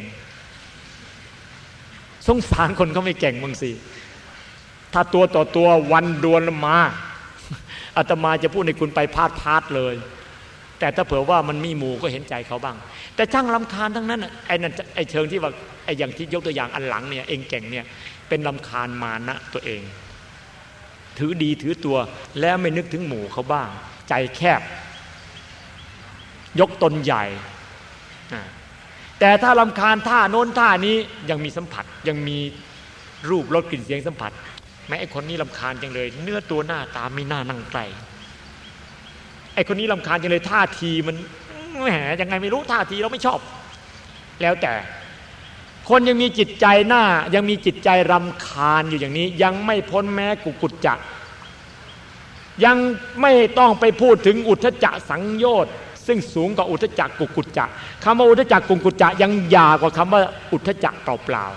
สงสารคนเขาไม่เก่งบางสิถ้าตัวต่อตัววันดวลมาอาตมาจะพูดให้คุณไปพาดเลยแต่ถ้าเผื่อว่ามันมีหมู่ก็เห็นใจเขาบ้างแต่ช่างรำคาญทั้งนั้นไอ้นั่นไอ้เชิงที่ว่าไอ้อย่างที่ยกตัวอย่างอันหลังเนี่ยเองเก่งเนี่ยเป็นรำคาญมานะตัวเองถือดีถือตัวแล้วไม่นึกถึงหมู่เขาบ้างใจแคบยกตนใหญ่แต่ถ้ารำคาญท่าโน้นท่านี้ยังมีสัมผัสยังมีรูปรสกลิ่นเสียงสัมผัสแม้ไอ้คนนี้รำคาญจังเลยเนื้อตัวหน้าตาไม่น่านั่งใกล้ไอ้คนนี้รำคาญจังเลยท่าทีมันแหมยังไงไม่รู้ท่าทีเราไม่ชอบแล้วแต่คนยังมีจิตใจหน้ายังมีจิตใจรำคาญอยู่อย่างนี้ยังไม่พ้นแม้กุกุจจะยังไม่ต้องไปพูดถึงอุทธัจจะสังโยชน์ซึ่งสูงกว่าอุทธัจจะกุกุจจะคำว่าอุทธัจจะกุกุจจะยังหยาบกว่าคำว่าอุทธัจจะเปล่า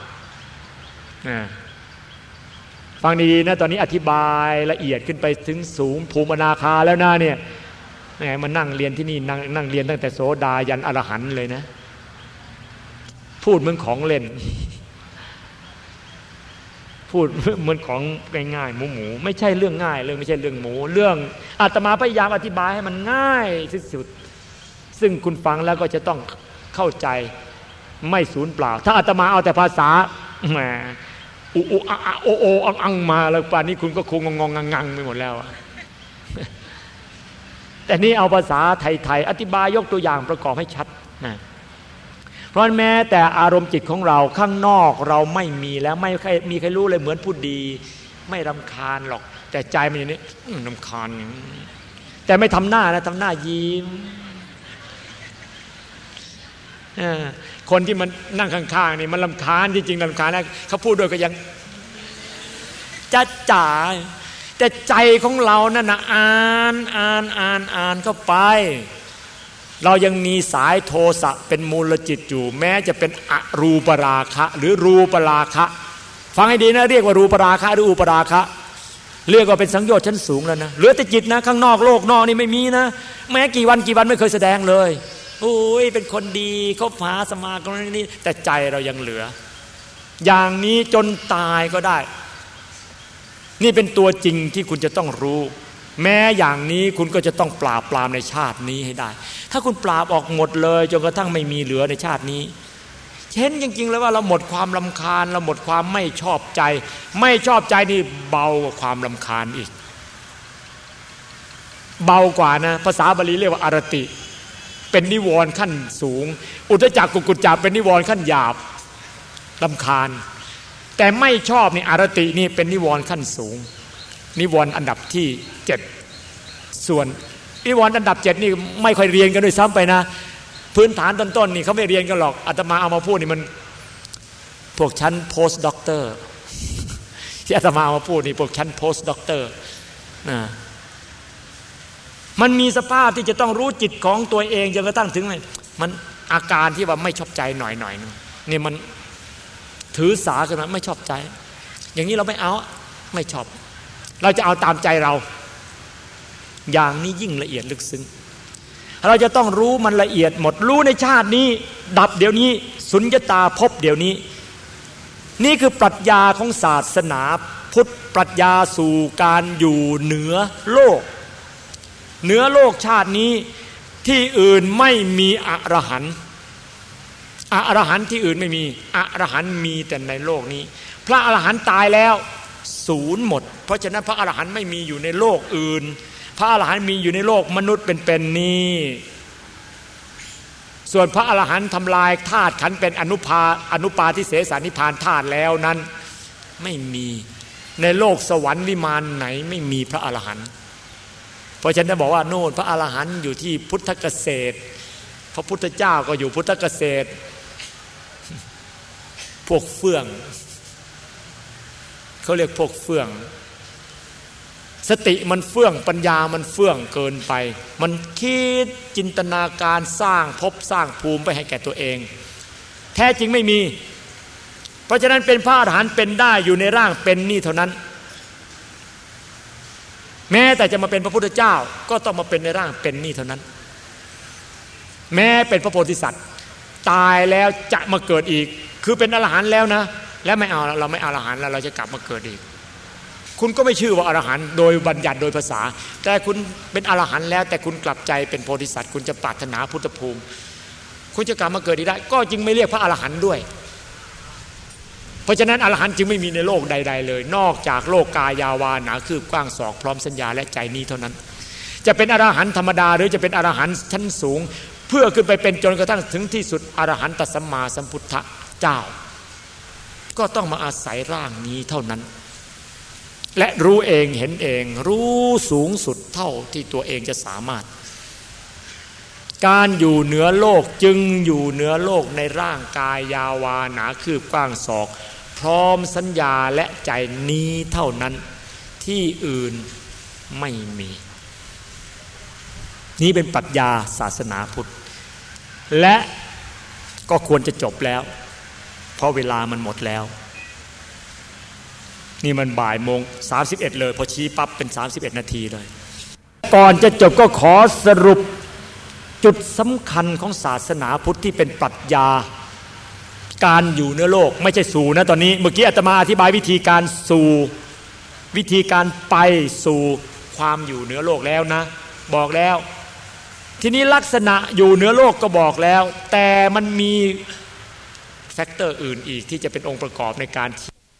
ๆฟังดีๆนะตอนนี้อธิบายละเอียดขึ้นไปถึงสูงภูมิอนาคาแล้วนะเนี่ยมานั่งเรียนที่นี่นั่งเรียนตั้งแต่โสดายันอรหันต์เลยนะพูดเหมือนของเล่นพูดเหมือนของง่ายๆหมูไม่ใช่เรื่องง่ายเรื่องไม่ใช่เรื่องหมูเรื่องอาตมาพยายามอธิบายให้มันง่ายที่สุดซึ่งคุณฟังแล้วก็จะต้องเข้าใจไม่สูญเปล่าถ้าอาตมาเอาแต่ภาษาแหมอุอะโออังมาแล้วป่านนี้คุณก็คงงงงังไปหมดแล้วแต่นี่เอาภาษาไทยๆอธิบายยกตัวอย่างประกอบให้ชัดนะเพราะแม้แต่อารมณ์จิตของเราข้างนอกเราไม่มีแล้วไม่มีใครรู้เลยเหมือนผู้ดีไม่รำคาญหรอกแต่ใจมันอย่างนี้รำคาญแต่ไม่ทำหน้านะทำหน้ายิ้มคนที่มันนั่งข้างๆนี่มันรำคาญจริงๆรำคาญนะเขาพูดด้วยก็ยังจ๋าแต่ใจของเรานั่นนะอ่านเข้าไปเรายังมีสายโทสะเป็นมูลจิตอยู่แม้จะเป็นอรูปราคะหรือรูปราคะฟังให้ดีนะเรียกว่ารูปราคะหรืออุปราคะเรียกว่าเป็นสังโยชน์ชั้นสูงแล้วนะเหลือแต่จิตนะข้างนอกโลกนอกนี่ไม่มีนะแม้กี่วันไม่เคยแสดงเลยโอ้ยเป็นคนดีคบหาสมาคมนี่แต่ใจเรายังเหลืออย่างนี้จนตายก็ได้นี่เป็นตัวจริงที่คุณจะต้องรู้แม้อย่างนี้คุณก็จะต้องปราบปรามในชาตินี้ให้ได้ถ้าคุณปราบออกหมดเลยจนกระทั่งไม่มีเหลือในชาตินี้เห็นจริงๆแล้วว่าเราหมดความรำคาญเราหมดความไม่ชอบใจไม่ชอบใจนี่เบากว่าความรำคาญอีกเบากว่านะภาษาบาลีเรียกว่าอารติเป็นนิวรณ์ขั้นสูงอุทธัจจะกุกุจจะเป็นนิวรณ์ขั้นหยาบรำคาญแต่ไม่ชอบนี่อารตินี่เป็นนิวรณ์ขั้นสูงนิวรณ์อันดับที่7ส่วนนิวรณ์อันดับ7นี่ไม่ค่อยเรียนกันด้วยซ้ำไปนะพื้นฐานต้นๆนี่เขาไม่เรียนกันหรอกอาตมาเอามาพูดนี่มันพวกชั้น post doctor ที่อาตมาเอามาพูดนี่พวกชั้น post doctor นะมันมีสภาพที่จะต้องรู้จิตของตัวเองจนกระทั่งถึงมันอาการที่ว่าไม่ชอบใจหน่อยๆนี่มันถือสาขึ้นมาไม่ชอบใจอย่างนี้เราไม่เอาไม่ชอบเราจะเอาตามใจเราอย่างนี้ยิ่งละเอียดลึกซึ้งเราจะต้องรู้มันละเอียดหมดรู้ในชาตินี้ดับเดี๋ยวนี้สุญญตาพบเดี๋ยวนี้นี่คือปรัชญาของศาสนาพุทธปรัชญาสู่การอยู่เหนือโลกเหนือโลกชาตินี้ที่อื่นไม่มีอรหันต์อรหันต์ที่อื่นไม่มีอรหันต์มีแต่ในโลกนี้พระอรหันต์ตายแล้วศูนย์หมดเพราะฉะนั้นพระอรหันต์ไม่มีอยู่ในโลกอื่นพระอรหันต์มีอยู่ในโลกมนุษย์เป็นนี่ส่วนพระอรหันต์ทำลายธาตุขันธ์เป็นอนุปาทิเสสนิพพานธาตุแล้วนั้นไม่มีในโลกสวรรค์วิมานไหนไม่มีพระอรหันต์เพราะฉะนั้นบอกว่าโน่นพระอรหันต์อยู่ที่พุทธเกษตรพระพุทธเจ้าก็อยู่พุทธเกษตรพวกเฟื่องเขาเรียกพวกเฟื่องสติมันเฟื่องปัญญามันเฟื่องเกินไปมันคิดจินตนาการสร้างภพสร้างภูมิไปให้แก่ตัวเองแท้จริงไม่มีเพราะฉะนั้นเป็นพระอรหันต์เป็นได้อยู่ในร่างเป็นนี่เท่านั้นแม้แต่จะมาเป็นพระพุทธเจ้าก็ต้องมาเป็นในร่างเป็นนี่เท่านั้นแม้เป็นพระโพธิสัตว์ตายแล้วจะมาเกิดอีกคือเป็นอรหันต์แล้วนะแล้วไม่เอาเราไม่อรหันต์แล้วเราจะกลับมาเกิดอีกคุณก็ไม่ชื่อว่าอรหันต์โดยบัญญัติโดยภาษาแต่คุณเป็นอรหันต์แล้วแต่คุณกลับใจเป็นโพธิสัตว์คุณจะปรารถนาพุทธภูมิคุณจะกลับมาเกิดอีกได้ก็จึงไม่เรียกพระอรหันต์ด้วยเพราะฉะนั้นอรหันต์จึงไม่มีในโลกใดๆเลยนอกจากโลกกายาวาหนาคืบกว้างศอกพร้อมสัญญาและใจนี้เท่านั้นจะเป็นอรหันต์ธรรมดาหรือจะเป็นอรหันต์ชั้นสูงเพื่อขึ้นไปเป็นจนกระทั่งถึงที่สุดอรหันตสัมมาสัมพุทธเจ้าก็ต้องมาอาศัยร่างนี้เท่านั้นและรู้เองเห็นเองรู้สูงสุดเท่าที่ตัวเองจะสามารถการอยู่เหนือโลกจึงอยู่เหนือโลกในร่างกายยาวาหนาคืบกว้างศอกพร้อมสัญญาและใจนี้เท่านั้นที่อื่นไม่มีนี้เป็นปรัชญาศาสนาพุทธและก็ควรจะจบแล้วเพราะเวลามันหมดแล้วนี่มันบ่ายโมง31เลยพอชี้ปั๊บเป็น31นาทีเลยก่อนจะจบก็ขอสรุปจุดสำคัญของศาสนาพุทธที่เป็นปรัชญาการอยู่เหนือโลกไม่ใช่สู่นะตอนนี้เมื่อกี้อาตมาอธิบายวิธีการสู่วิธีการไปสู่ความอยู่เหนือโลกแล้วนะบอกแล้วทีนี้ลักษณะอยู่เหนือโลกก็บอกแล้วแต่มันมีแฟกเตอร์อื่นอีกที่จะเป็นองค์ประกอบในการ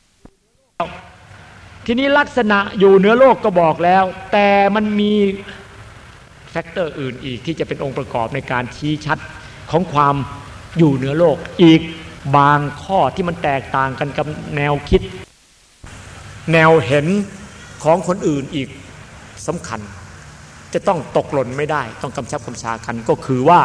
ทีนี้ลักษณะอยู่เหนือโลกก็บอกแล้วแต่มันมีแฟกเตอร์อื่นอีกที่จะเป็นองค์ประกอบในการชี้ชัดของความอยู่เหนือโลกอีกบางข้อที่มันแตกต่างกันกับแนวคิดแนวเห็นของคนอื่นอีกสำคัญจะต้องตกหล่นไม่ได้ต้องกำชับกำชากันก็คือว่า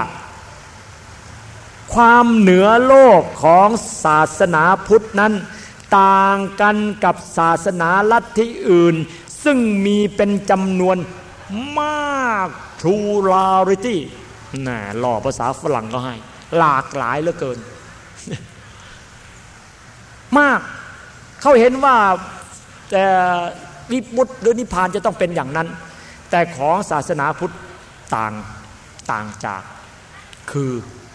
ความเหนือโลกของศาสนาพุทธนั้นต่างกันกับศาสนาลัทธิอื่นซึ่งมีเป็นจำนวนมาก plurality น่ะหล่อภาษาฝรั่งก็ให้หลากหลายเหลือเกินมากเขาเห็นว่าแต่วิมุตติหรือนิพพานจะต้องเป็นอย่างนั้นแต่ของศาสนาพุทธต่างจากคือ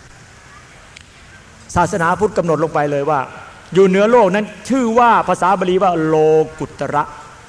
ศาสนาพุทธกำหนดลงไปเลยว่าอยู่เหนือโลกนั้นชื่อว่าภาษาบาลีว่าโลกุตระ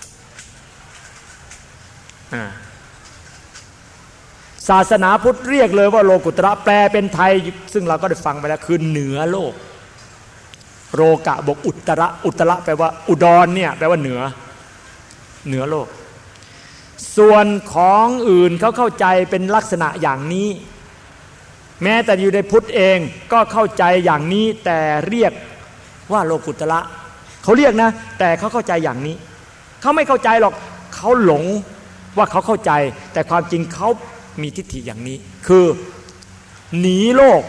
ศาสนาพุทธเรียกเลยว่าโลกุตระแปลเป็นไทยซึ่งเราก็ได้ฟังไปแล้วคือเหนือโลกโรกะบกอุตระอุตระแปลว่าอุดรเนี่ยแปลว่าเหนือโลกส่วนของอื่นเขาเข้าใจเป็นลักษณะอย่างนี้แม้แต่อยู่ในพุทธเองก็เข้าใจอย่างนี้แต่เรียกว่าโลกุตระเขาเรียกนะแต่เขาเข้าใจอย่างนี้เขาไม่เข้าใจหรอกเขาหลงว่าเขาเข้าใจแต่ความจริงเขามีทิฏฐิอย่างนี้คือหนีโลก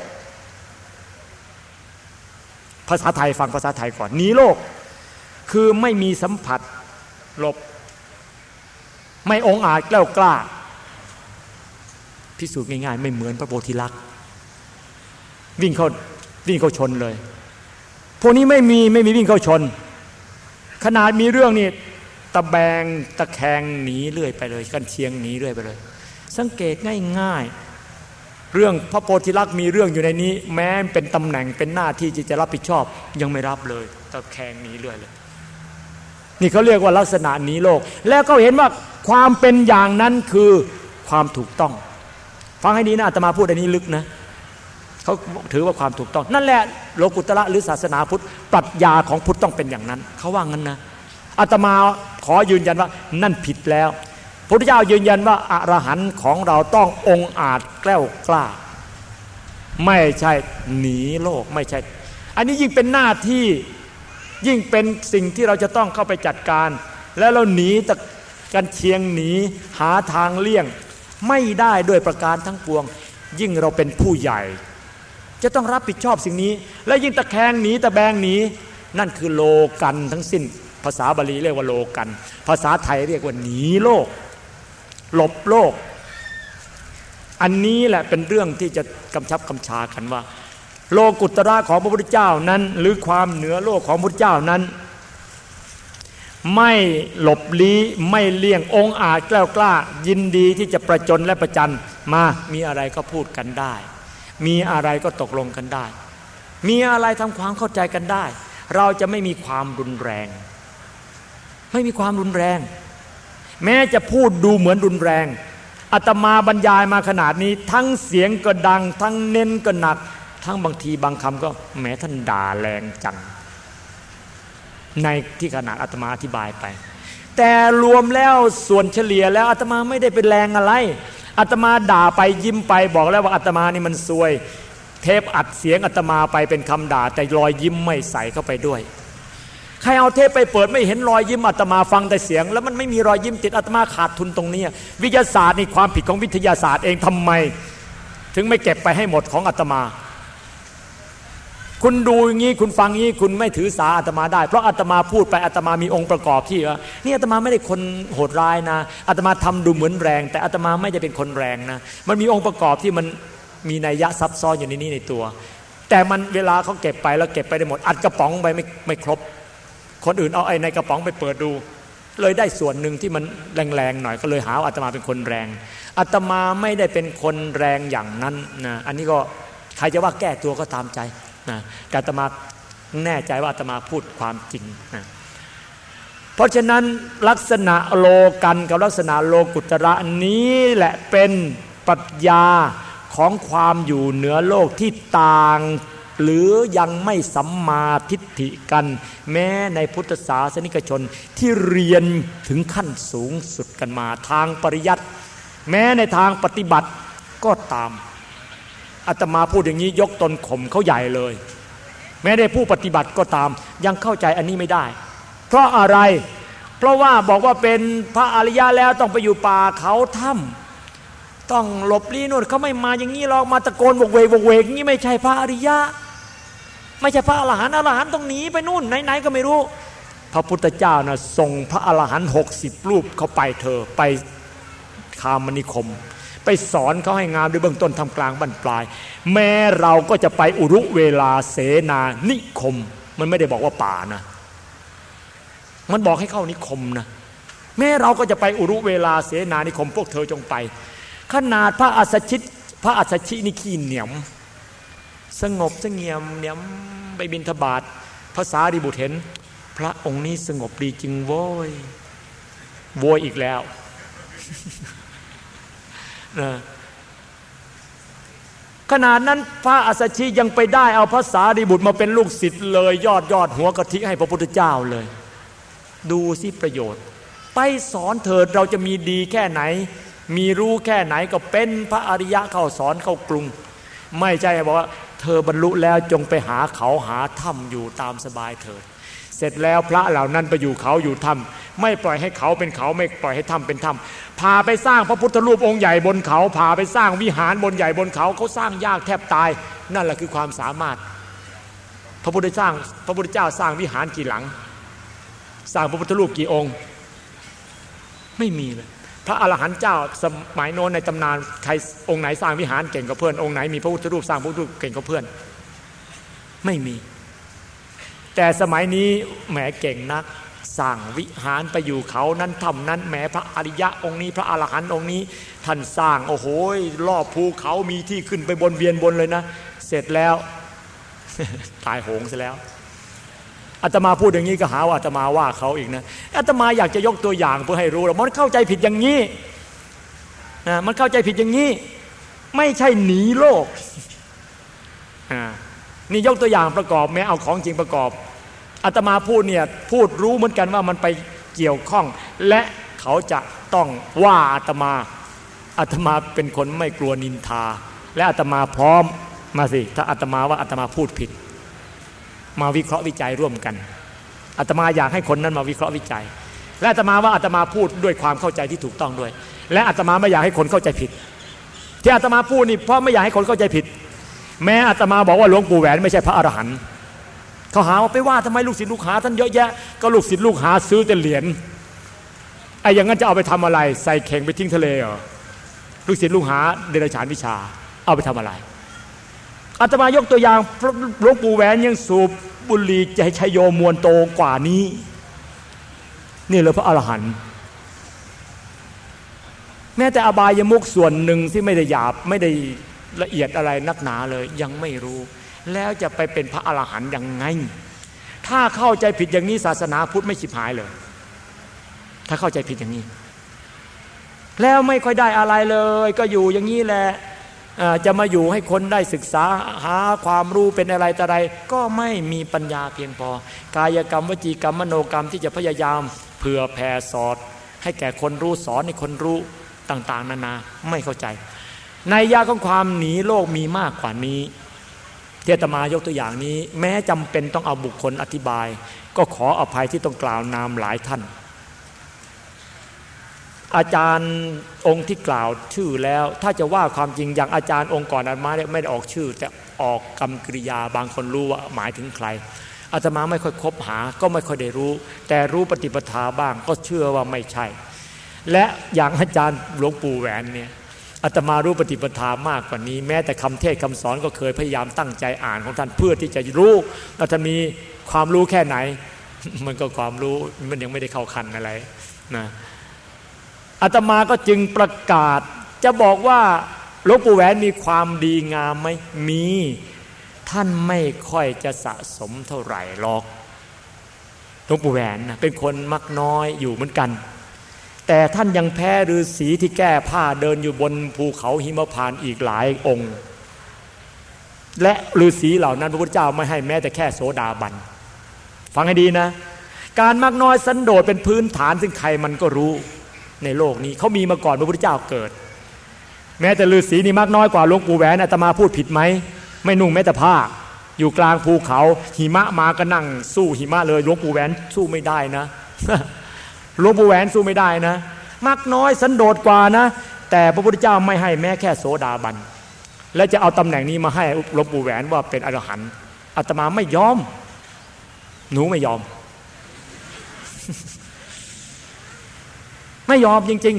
ภาษาไทยฟังภาษาไทยก่อนหนีโลกคือไม่มีสัมผัสหลบไม่องอาจแกล้วกล้าพิสูจน์ง่ายๆไม่เหมือนพระโพธิลักษณ์วิ่งเข้าชนเลยพวกนี้ไม่มีวิ่งเข้าชนขนาดมีเรื่องนี่ตะแบงตะแคงหนีเรื่อยไปเลยกันเชียงหนีเรื่อยไปเลยสังเกตง่ายๆเรื่องพระโพธิลักษณ์มีเรื่องอยู่ในนี้แม้เป็นตำแหน่งเป็นหน้าที่ที่จะรับผิดชอบยังไม่รับเลยตะแคงหนีเรื่อยเลยนี่เขาเรียกว่าลักษณะหนีโลกแล้วก็เห็นว่าความเป็นอย่างนั้นคือความถูกต้องฟังให้ดีนะอาตมาพูดอันนี้ลึกนะเขาถือว่าความถูกต้องนั่นแหละโลกุตระหรือศาสนาพุทธปรัชญาของพุทธต้องเป็นอย่างนั้นเขาว่างั้นนะอาตมาขอยืนยันว่านั่นผิดแล้วพระพุทธเจ้ายืนยันว่าอรหันต์ของเราต้ององอาจแกล้วกล้าไม่ใช่หนีโลกไม่ใช่อันนี้ยิ่งเป็นหน้าที่ยิ่งเป็นสิ่งที่เราจะต้องเข้าไปจัดการแล้วเราหนีตะกันเชียงหนีหาทางเลี่ยงไม่ได้ด้วยประการทั้งปวงยิ่งเราเป็นผู้ใหญ่จะต้องรับผิดชอบสิ่งนี้และยิ่งตะแคงหนีตะแบงหนีนั่นคือโลกันทั้งสิ้นภาษาบาลีเรียกว่าโลกันภาษาไทยเรียกว่าหนีโลกหลบโลกอันนี้แหละเป็นเรื่องที่จะกำชับกำชากันว่าโลกุตระของพระพุทธเจ้านั้นหรือความเหนือโลกของพระพุทธเจ้านั้นไม่หลบลี้ไม่เลี่ยงองอาจแกล้วกล้ายินดีที่จะประจนและประจันมามีอะไรก็พูดกันได้มีอะไรก็ตกลงกันได้มีอะไรทำความเข้าใจกันได้เราจะไม่มีความรุนแรงไม่มีความรุนแรงแม้จะพูดดูเหมือนรุนแรงอาตมาบรรยายมาขนาดนี้ทั้งเสียงก็ดังทั้งเน้นก็หนักทั้งบางทีบางคำก็แม้ท่านด่าแรงจังในที่ขนาดอาตมาอธิบายไปแต่รวมแล้วส่วนเฉลี่ยแล้วอาตมาไม่ได้เป็นแรงอะไรอาตมาด่าไปยิ้มไปบอกแล้วว่าอาตมานี่มันซวยเทปอัดเสียงอาตมาไปเป็นคำด่าแต่รอยยิ้มไม่ใส่เข้าไปด้วยใครเอาเทปไปเปิดไม่เห็นรอยยิ้มอาตมาฟังแต่เสียงแล้วมันไม่มีรอยยิ้มติดอาตมาขาดทุนตรงนี้วิทยาศาสตร์นี่ความผิดของวิทยาศาสตร์เองทำไมถึงไม่เก็บไปให้หมดของอาตมาคุณดูอย่างนี้คุณฟังอย่างนี้คุณไม่ถือสาอาตมาได้เพราะอาตมาพูดไปอาตมามีองค์ประกอบที่ว่านี่อาตมาไม่ได้คนโหดร้ายนะอาตมาทำดูเหมือนแรงแต่อาตมาไม่ได้เป็นคนแรงนะมันมีองค์ประกอบที่มันมีนัยยะซับซ้อนอยู่ในนี้ในตัวแต่มันเวลาเขาเก็บไปแล้วเก็บไปได้หมดอัดกระป๋องไปไม่ครบคนอื่นเอาไอ้ในกระป๋องไปเปิดดูเลยได้ส่วนหนึ่งที่มันแรงๆหน่อยก็เลยหาอาตมาเป็นคนแรงอาตมาไม่ได้เป็นคนแรงอย่างนั้นนะอันนี้ก็ใครจะว่าแก้ตัวก็ตามใจนะแต่อาตมาแน่ใจว่าอาตมาพูดความจริงนะเพราะฉะนั้นลักษณะโลกันกับลักษณะโลกุตระนี้แหละเป็นปรัชญาของความอยู่เหนือโลกที่ต่างหรือยังไม่สัมมาทิฏฐิกันแม้ในพุทธศาสนิกชนที่เรียนถึงขั้นสูงสุดกันมาทางปริยัติแม้ในทางปฏิบัติก็ตามอาตมาพูดอย่างนี้ยกตนข่มเขาใหญ่เลยแม้ได้ผู้ปฏิบัติก็ตามยังเข้าใจอันนี้ไม่ได้เพราะอะไรเพราะว่าบอกว่าเป็นพระอริยะแล้วต้องไปอยู่ป่าเขาถ้ำต้องหลบลี้นู่นเขาไม่มาอย่างนี้หรอกมาตะโกนโวกเวกโวกเวกนี้ไม่ใช่พระอริยะไม่ใช่พระอรหันต์อรหันต์ต้องหนีไปนู่นไหนๆก็ไม่รู้พระพุทธเจ้านะส่งพระอรหันต์60รูปเขาไปเธอไปคามนิคมไปสอนเขาให้งามด้วยเบื้องต้นทำกลางบั้นปลายแม้เราก็จะไปอุรุเวลาเสนานิคมมันไม่ได้บอกว่าป่านะมันบอกให้เข้านิคมนะแม้เราก็จะไปอุรุเวลาเสนานิคมพวกเธอจงไปขนาดพระอัสสชินี่ขี้เหนียมสงบเสงี่ยมเหนียมไปบิณฑบาตภาษาดิบุตรเห็นพระองค์นี้สงบดีจริงโว้ยโวยอีกแล้วนะขนาดนั้นพระอัสสชิยังไปได้เอาภาษาดิบุตรมาเป็นลูกศิษย์เลยยอดหัวกะทิให้พระพุทธเจ้าเลยดูสิประโยชน์ไปสอนเถิดเราจะมีดีแค่ไหนมีรู้แค่ไหนก็เป็นพระอริยะเข้าสอนเข้ากรุงไม่ใช่บอกว่าเธอบรรลุแล้วจงไปหาเขาหาถ้ำอยู่ตามสบายเถิดเสร็จแล้วพระเหล่านั้นไปอยู่เขาอยู่ถ้ำไม่ปล่อยให้เขาเป็นเขาไม่ปล่อยให้ถ้ำเป็นถ้ำพาไปสร้างพระพุทธรูปองค์ใหญ่บนเขาพาไปสร้างวิหารบนใหญ่บนเขาเขาสร้างยากแทบตายนั่นแหละคือความสามารถพระพุทธเจ้าสร้างวิหารกี่หลังสร้างพระพุทธรูปกี่องค์ไม่มีเลยพระอรหันต์เจ้าสมัยโน้นในตำนานใครองค์ไหนสร้างวิหารเก่งกว่าเพื่อนองค์ไหนมีพระพุทธรูปสร้างพระพุทธรูปเก่งกว่าเพื่อนไม่มีแต่สมัยนี้แหมเก่งนักสร้างวิหารไปอยู่เขานั้นถ้ำนั้นแหมพระอริยะองค์นี้พระอรหันต์องค์นี้ท่านสร้างโอ้โหรอบภูเขามีที่ขึ้นไปบนเวียนบนเลยนะเสร็จแล้ว ตายโหงซะแล้วอาตมาพูดอย่างนี้ก็หาว่าอาตมาว่าเขาอีกนะอาตมาอยากจะยกตัวอย่างเพื่อให้รู้ว่ามันเข้าใจผิดอย่างนี้นะมันเข้าใจผิดอย่างนี้ไม่ใช่หนีโลกนี่ยกตัวอย่างประกอบแม้เอาของจริงประกอบอาตมาพูดเนี่ยพูดรู้เหมือนกันว่ามันไปเกี่ยวข้องและเขาจะต้องว่าอาตมาเป็นคนไม่กลัวนินทาและอาตมาพร้อมมาสิถ้าอาตมาว่าอาตมาพูดผิดมาวิเคราะห์วิจัยร่วมกันอาตมาอยากให้คนนั้นมาวิเคราะห์วิจัยและอาตมาว่าอาตมาพูดด้วยความเข้าใจที่ถูกต้องด้วยและอาตมาไม่อยากให้คนเข้าใจผิดที่อาตมาพูดนี่เพราะไม่อยากให้คนเข้าใจผิดแม้อาตมาบอกว่าหลวงปู่แหวนไม่ใช่พระอรหันต์เขาหาว่าไปว่าทำไมลูกศิษย์ลูกหาท่านเยอะแยะก็ลูกศิษย์ลูกหาซื้อแต่เหรียญไอ้อย่างนั้นจะเอาไปทำอะไรใส่เข่งไปทิ้งทะเลเหรอลูกศิษย์ลูกหาเดรัจฉานวิชาเอาไปทำอะไรอาตมายกตัวอย่างหลวงปู่แหวนยังสูบบุหรี่ใจชัยโยมวลโตกว่านี้นี่เลยพระอรหันต์แม้แต่อบายมุขส่วนหนึ่งที่ไม่ได้หยาบไม่ได้ละเอียดอะไรนักหนาเลยยังไม่รู้แล้วจะไปเป็นพระอรหันต์ยังไงถ้าเข้าใจผิดอย่างนี้ศาสนาพุทธไม่ฉิบหายเลยถ้าเข้าใจผิดอย่างนี้แล้วไม่ค่อยได้อะไรเลยก็อยู่อย่างนี้แหละจะมาอยู่ให้คนได้ศึกษาหาความรู้เป็นอะไรแต่อะไรก็ไม่มีปัญญาเพียงพอกายกรรมวจีกรรมมโนกรรมที่จะพยายามเผื่อแผ่สอนให้แก่คนรู้สอนให้คนรู้ต่างๆนานาไม่เข้าใจในยะของความหนีโลกมีมากกว่านี้ที่อาตมายกตัวอย่างนี้แม้จำเป็นต้องเอาบุคคลอธิบายก็ขออภัยที่ต้องกล่าวนามหลายท่านอาจารย์องค์ที่กล่าวชื่อแล้วถ้าจะว่าความจริงอย่างอาจารย์องค์ก่อนอาตมาไม่ได้ออกชื่อแต่ออกกรรมกริยาบางคนรู้ว่าหมายถึงใครอาตมาไม่ค่อยคบหาก็ไม่ค่อยได้รู้แต่รู้ปฏิปทาบ้างก็เชื่อว่าไม่ใช่และอย่างอาจารย์หลวงปู่แหวนเนี่ยอาตมารู้ปฏิปทามากกว่านี้แม้แต่คำเทศคำสอนก็เคยพยายามตั้งใจอ่านของท่านเพื่อที่จะรู้ว่าท่านมีความรู้แค่ไหนมันก็ความรู้มันยังไม่ได้เข้าขั้นอะไรนะอาตมาก็จึงประกาศจะบอกว่าหลวงปู่แหวนมีความดีงามไหมมีท่านไม่ค่อยจะสะสมเท่าไหร่หรอกหลวงปู่แหวนนะเป็นคนมักน้อยอยู่เหมือนกันแต่ท่านยังแพ้ฤาษีที่แก้ผ้าเดินอยู่บนภูเขาหิมพานต์อีกหลายองค์และฤาษีเหล่านั้นพระพุทธเจ้าไม่ให้แม้แต่แค่โสดาบันฟังให้ดีนะการมักน้อยสันโดษเป็นพื้นฐานซึ่งใครมันก็รู้ในโลกนี้เขามีมาก่อนพระพุทธเจ้าเกิดแม้แต่ฤาษีนี่มากน้อยกว่าหลวงปู่แหวนอาตมาพูดผิดไหมไม่นุ่งแม้แต่ผ้าอยู่กลางภูเขาหิมะมาก็นั่งสู้หิมะเลยหลวงปู่แหวนสู้ไม่ได้นะ หลวงปู่แหวนสู้ไม่ได้นะมากน้อยสันโดษกว่านะแต่พระพุทธเจ้าไม่ให้แม้แค่โสดาบันและจะเอาตำแหน่งนี้มาให้หลวงปู่แหวนว่าเป็นอรหันต์อาตมาไม่ยอมหนูไม่ยอม ไม่ยอมจริง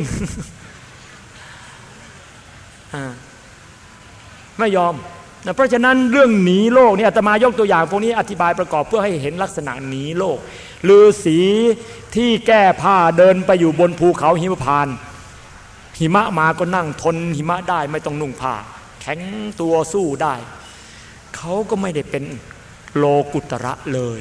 ๆไม่ยอมนะเพราะฉะนั้นเรื่องหนีโลกนี่อาตมายกตัวอย่างพวกนี้อธิบายประกอบเพื่อให้เห็นลักษณะหนีโลกฤาษีที่แก้ผ้าเดินไปอยู่บนภูเขาหิมพานต์หิมะมาก็นั่งทนหิมะได้ไม่ต้องนุ่งผ้าแข็งตัวสู้ได้เขาก็ไม่ได้เป็นโลกุตระเลย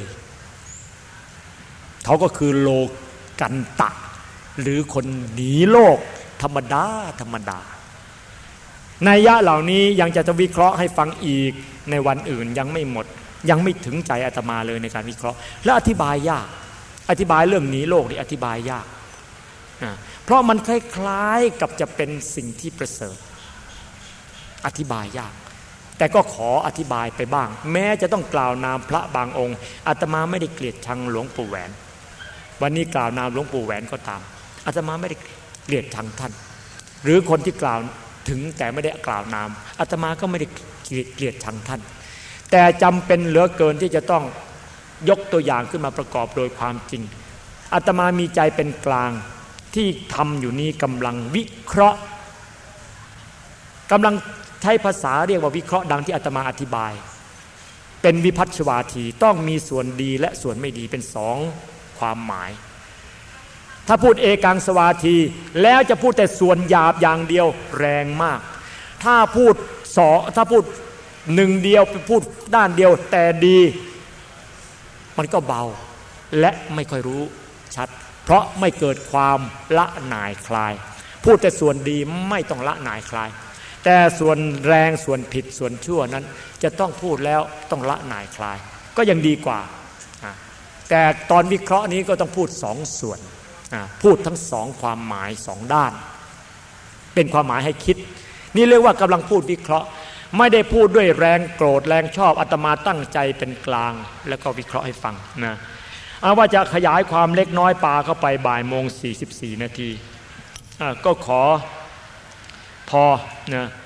เขาก็คือโลกันตะหรือคนหนีโลกธรรมดานัยยะเหล่านี้ยังจะวิเคราะห์ให้ฟังอีกในวันอื่นยังไม่หมดยังไม่ถึงใจอาตมาเลยในการวิเคราะห์และอธิบายยากอธิบายเรื่องหนีโลกนี่อธิบายยากเพราะมันคล้ายๆกับจะเป็นสิ่งที่ประเสริฐอธิบายยากแต่ก็ขออธิบายไปบ้างแม้จะต้องกล่าวนามพระบางองค์อาตมาไม่ได้เกลียดชังหลวงปู่แหวนวันนี้กล่าวนามหลวงปู่แหวนก็ตามอาตมาไม่ได้เกลียดชังท่านหรือคนที่กล่าวถึงแต่ไม่ได้กล่าวนามอาตมาก็ไม่ได้เกลียดชังท่านแต่จำเป็นเหลือเกินที่จะต้องยกตัวอย่างขึ้นมาประกอบโดยความจริงอาตมามีใจเป็นกลางที่ทำอยู่นี้กำลังวิเคราะห์กำลังใช้ภาษาเรียกว่าวิเคราะห์ดังที่อาตมาอธิบายเป็นวิภัชชวาทีต้องมีส่วนดีและส่วนไม่ดีเป็นสองความหมายถ้าพูดเอกังสวาทีแล้วจะพูดแต่ส่วนหยาบอย่างเดียวแรงมากถ้าพูดหนึ่งเดียวไปพูดด้านเดียวแต่ดีมันก็เบาและไม่ค่อยรู้ชัดเพราะไม่เกิดความละหน่ายคลายพูดแต่ส่วนดีไม่ต้องละหน่ายคลายแต่ส่วนแรงส่วนผิดส่วนชั่วนั้นจะต้องพูดแล้วต้องละหน่ายคลายก็ยังดีกว่าแต่ตอนวิเคราะห์นี้ก็ต้องพูดสองส่วนพูดทั้งสองความหมายสองด้านเป็นความหมายให้คิดนี่เรียกว่ากำลังพูดวิเคราะห์ไม่ได้พูดด้วยแรงโกรธแรงชอบอาตมาตั้งใจเป็นกลางแล้วก็วิเคราะห์ให้ฟังนะว่าจะขยายความเล็กน้อยปาเข้าไปบ่ายโมง44 นาทีก็ขอพอนะ